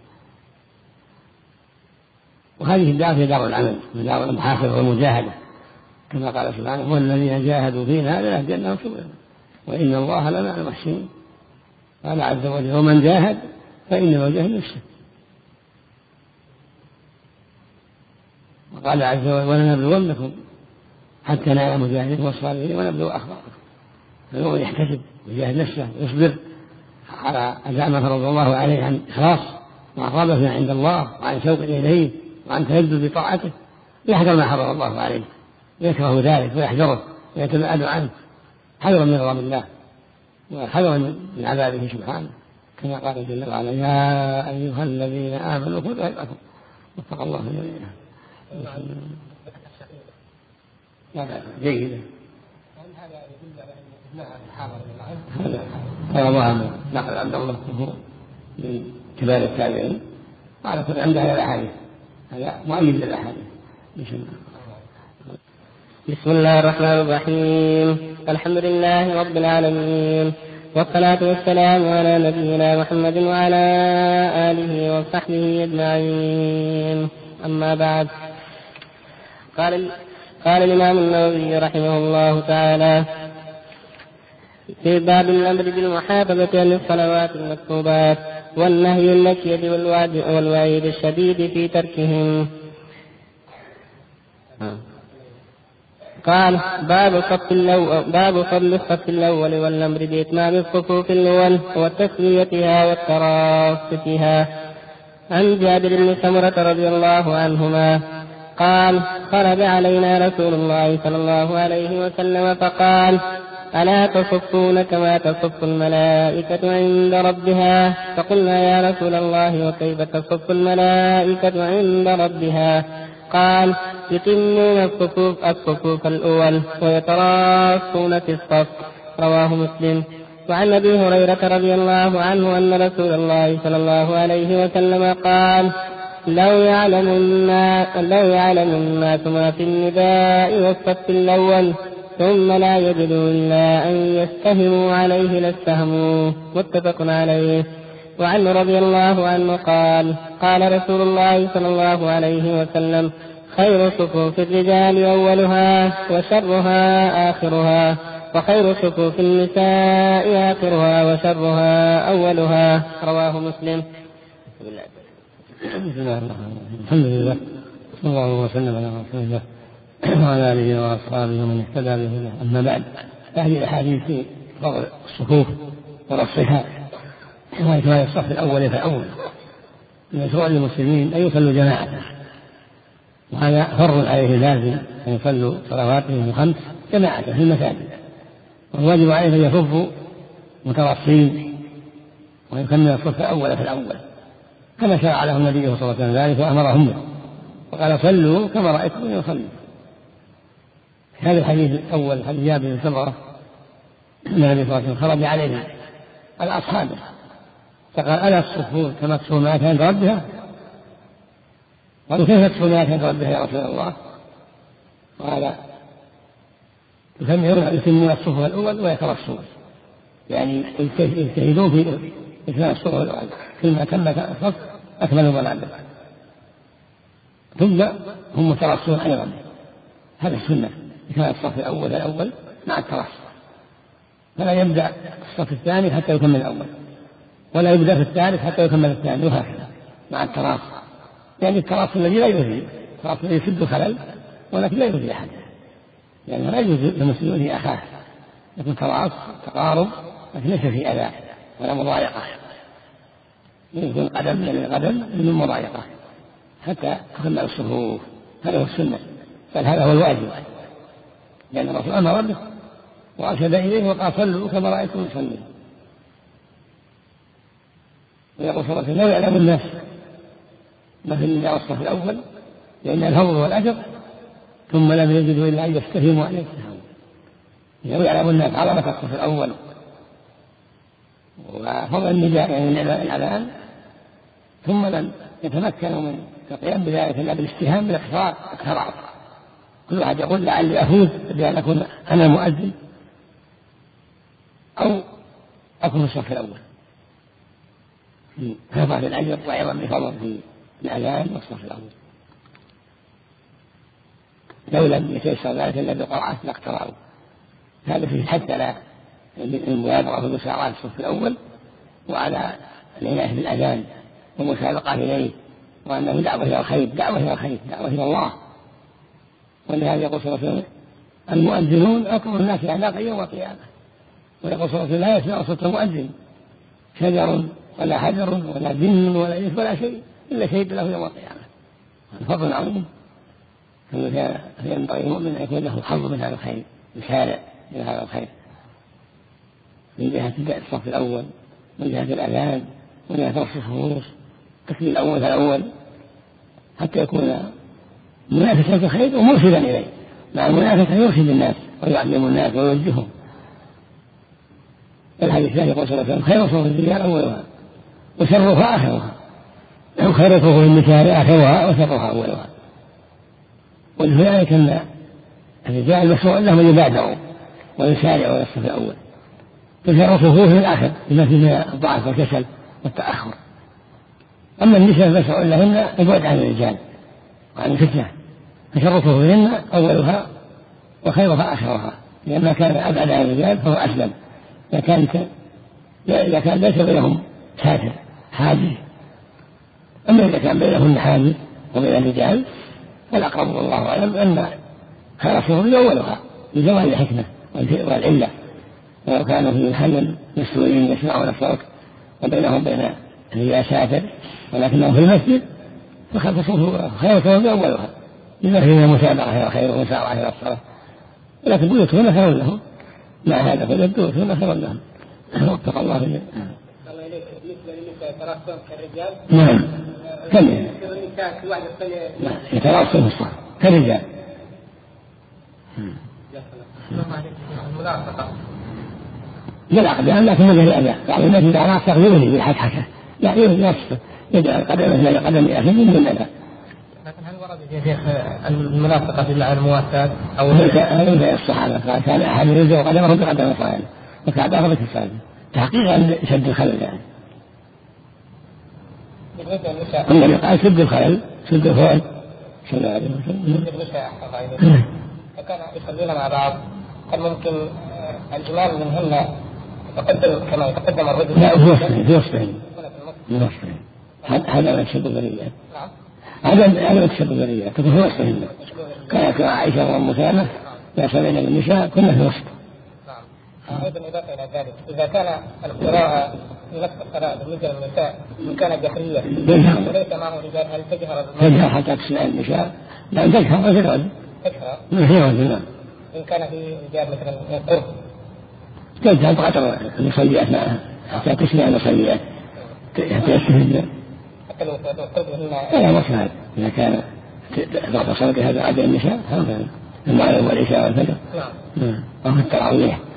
وهذه الدار هي دار العمل ودار المحافظة والمجاهدة، كما قال سبحانه: والذين جاهدوا فينا لنهدينهم سبلنا وإن الله لمع المحسنين. قال عز وجل: ومن جاهد فإنما يجاهد نفسه. وقال عز وجل: ولنبلونكم حتى نعلم المجاهدين والصابرين ونبلو أخباركم. فالمؤمن يحتسب ويجاهد نفسه ويصبر على أداء ما فرض الله عليه عن إخلاص وعن رغبة عند الله وعن شوق إليه وعن تلذذ بطاعته، يحذر ما حرم الله عليه ويكره ذلك ويحذره ويتباعد عنه حذرا من غضب الله وحذرا من عذابه سبحانه، كما قال جل وعلا: يا أيها الذين آمنوا خذوا حذركم واتقوا الله جميعا. جيدة. هذا الله نقل عبد الله من كبار التابعين على كل عنده هذا الأحاديث، هذا مؤيد للأحاديث. بسم الله الرحمن الرحيم. الحمد لله رب العالمين، والصلاة والسلام على نبينا محمد وعلى آله وصحبه أجمعين. أما بعد، قال قال الإمام النووي رحمه الله تعالى في باب الأمر بالمحافظة على الصلوات المكتوبات والنهي النكيد والوعيد الشديد في تركهم. قال: باب صف الأول باب فضل الصف الأول والأمر بإتمام الصفوف الأول وتسويتها والتراصتها. عن جابر بن سمرة رضي الله عنهما قال: خرج علينا رسول الله صلى الله عليه وسلم فقال: ألا تصفون كما تصف الملائكة عند ربها؟ فقلنا: يا رسول الله وكيف تصف الملائكة عند ربها؟ قال: يتمون الصفوف الصفوف الأول ويتراصون في الصف. رواه مسلم. وعن أبي هريرة رضي الله عنه أن رسول الله صلى الله عليه وسلم قال: لو يعلم الناس لو يعلم الناس ما في النداء والصف الأول ثم لا يجدوا إلا أن يستهموا عليه لاستهموا. متفق عليه. وعن رضي الله عنه قال: قال رسول الله صلى الله عليه وسلم: خير صفوف الرجال أولها وشرها آخرها، وخير صفوف النساء آخرها وشرها أولها. رواه مسلم. بسم الله الرحمن الرحيم. الحمد لله صلى الله وسلم على رسول الله وعلى آله وأصحابه ومن اهتدى بهداه. أما بعد، هذه الأحاديث في فضل الصفوف ورصها وإكمال الصف الأول فأول. من شرع المسلمين أن يصلوا جماعة، وهذا فرض عليه لازم أن يصلوا صلواتهم الخمس جماعة في المساجد، والواجب عليه أن يصفوا مترصين ويكمل الصف الأول في الأول، كما شرع له النبي صلى الله عليه وسلم ذلك وأمرهم به، وقال: صلوا كما رأيتم يصلوا. هذا الحديث الأول حديث جابر بن سمرة النبي صلى الله عليه وسلم خرج علينا على أصحابه فقال ألا الصفوف كما تصومات عند ربها؟ قالوا كيف تصومات عند ربها يا رسول الله؟ قال يتمون الصفوف الأول ويترصون، يعني يجتهدون في إتمام الصفوف الأول، كلما تم الصف أكملوا منابه، ثم هم مترصون أيضا. هذا السنة إتمام الصف الأول الأول مع الترص، فلا يبدأ الصف الثاني حتى يكمل الأول، ولا يبدأ في الثالث حتى يكمل الثاني، وهكذا مع التراص. يعني التراص الذي لا يؤذي، التراص الذي يسد خلل ولكن لا يؤذي أحد، يعني لا يجوز للمسلمين أخاه، لكن تراص تقارب لكن ليس في أذى ولا مضايقة، يكون قدم من القدم من مضايقة حتى تكمل الصفوف. هذا هو السنة، بل هذا هو الواجب، لأن الرسول أمر به وأرشد إليه وقال صلوا كما رأيتم يصلي. ويقول صلى الله عليه وسلم لو يعلم الناس ما في النجاة والصف الأول لأن الفضل والأجر ثم لم يجدوا إلا أن يستهموا عليه التهاون. لو يعلم الناس عظمة الصف الأول وفضل النجاة يعني الأذان ثم لم يتمكنوا من القيام بذلك إلا بالاستهام بالإحصاء اقترعوا. كل واحد يقول لعلي أفوز بأن أكون أنا المؤذن أو أكون في الصف الأول، كفى في الأجر وأيضا بفضل في الأذان والصف الأول. لو لم يتيسر ذلك إلا بقرعة لاقترعوا. هذا فيه حتى على المبادرة في المساواة الصف الأول وعلى العناية بالأذان والمسابقة إليه، وأنه دعوة إلى الخير دعوة إلى الخير دعوة إلى الله. ولهذا يقول صلى الله عليه وسلم المؤذنون أكرم الناس أعناقا يوم القيامة. ويقول صلى الله عليه وسلم لا يسمع صوت المؤذن شجر ولا حجر ولا جن ولا إنس ولا شيء إلا شهد له يوم القيامة. الفضل عظيم، فينبغي المؤمن أن يكون له حظ من هذا الخير، يسارع إلى هذا الخير من جهة الصف الأول، من جهة الأذان، من جهة رص الصفوف، تكبير الأول فالأول، حتى يكون منافسا في الخير ومرشدا إليه. مع المنافسة يرشد الناس ويعلم الناس ويوجههم. الحديث الثاني يقول صلى الله عليه وسلم خير صفوف الرجال أولها وشرها آخرها، خير صفوف النساء آخرها وشرها أولها. ولذلك أن الرجال مشروع لهم أن يبادروا ويسارعوا إلى الصف الأول، فشر صفوفهم الآخر بما فيه الضعف والكسل والتأخر. أما النساء مشروع لهن البعد عن الرجال وعن الفتنة، فشر صفوفهن أولها وخيرها آخرها، لأنما كان أبعد عن الرجال فهو أسلم. إذا كان إذا كان ليس بينهم ساتر حاجز، أما إذا كان بينهن حاجز وبين الرجال فالأقرب والله أعلم أن خير الصفوف أولها لزوال الحكمة والعلة. ولو كانوا في محل مسؤولين يسمعون الصوت وبينهم بين الرجال ساتر ولكنهم في المسجد فخير الصفوف خير الصفوف أولها لما فيه المسابقة إلى الخير والمسارعة إلى الصلاة. ولكن بيوتهن خير لهم، مع هذا فبيوتهن خير لهم. وفق الله إليه. الله إليك بالنسبة للنساء يتراصون كالرجال؟ نعم كم النساء كل واحد يصلي يتراصون في الصف كالرجال. الملاصقة بالأقدام لكن من غير أذى. بعض الناس إذا لاصق يغني بالحكحكة، لا يغني يجعل قدمه إلى قدم أخيه من دون أذى. لكن هل ورد يا شيخ الملاصقة في المواساة أو هذا الصحابة كان أحد يلزق قدمه بقدم صاحبه وكعب أخذت الصلاة تحقيقا لشد الخلل. يعني النبي قال سد الخلل سد الخلل صلى الله عليه وسلم. فكان يصلون مع بعض، هل ممكن الجمال منهن يتقدم كما يتقدم الرجل؟ لا هو في وسطهم في وسطهم هذا ما يشد البرية، هذا هذا يشد البرية تكون في وسطهم. كانت عائشة وأم سلمة يصلين بالنساء كنا في وسط. أيضا إضافة إلى ذلك إذا كان القراءة في نفس القراءة بالنسبة للنساء إن كانت جهرية وليس معه رجال هل تجهر؟ تجهر حتى تسمع النساء. لا تجهر وتجهر تجهر إن كان في رجال مثلا قرب تجهر بقدر المصليات معها حتى تسمع المصليات حتى يستفيد. حتى لو قرب لا مصلحة إذا كان ضغط صوت هذا عدد النساء هذا المعلم والعشاء والفجر. نعم. أو التراويح.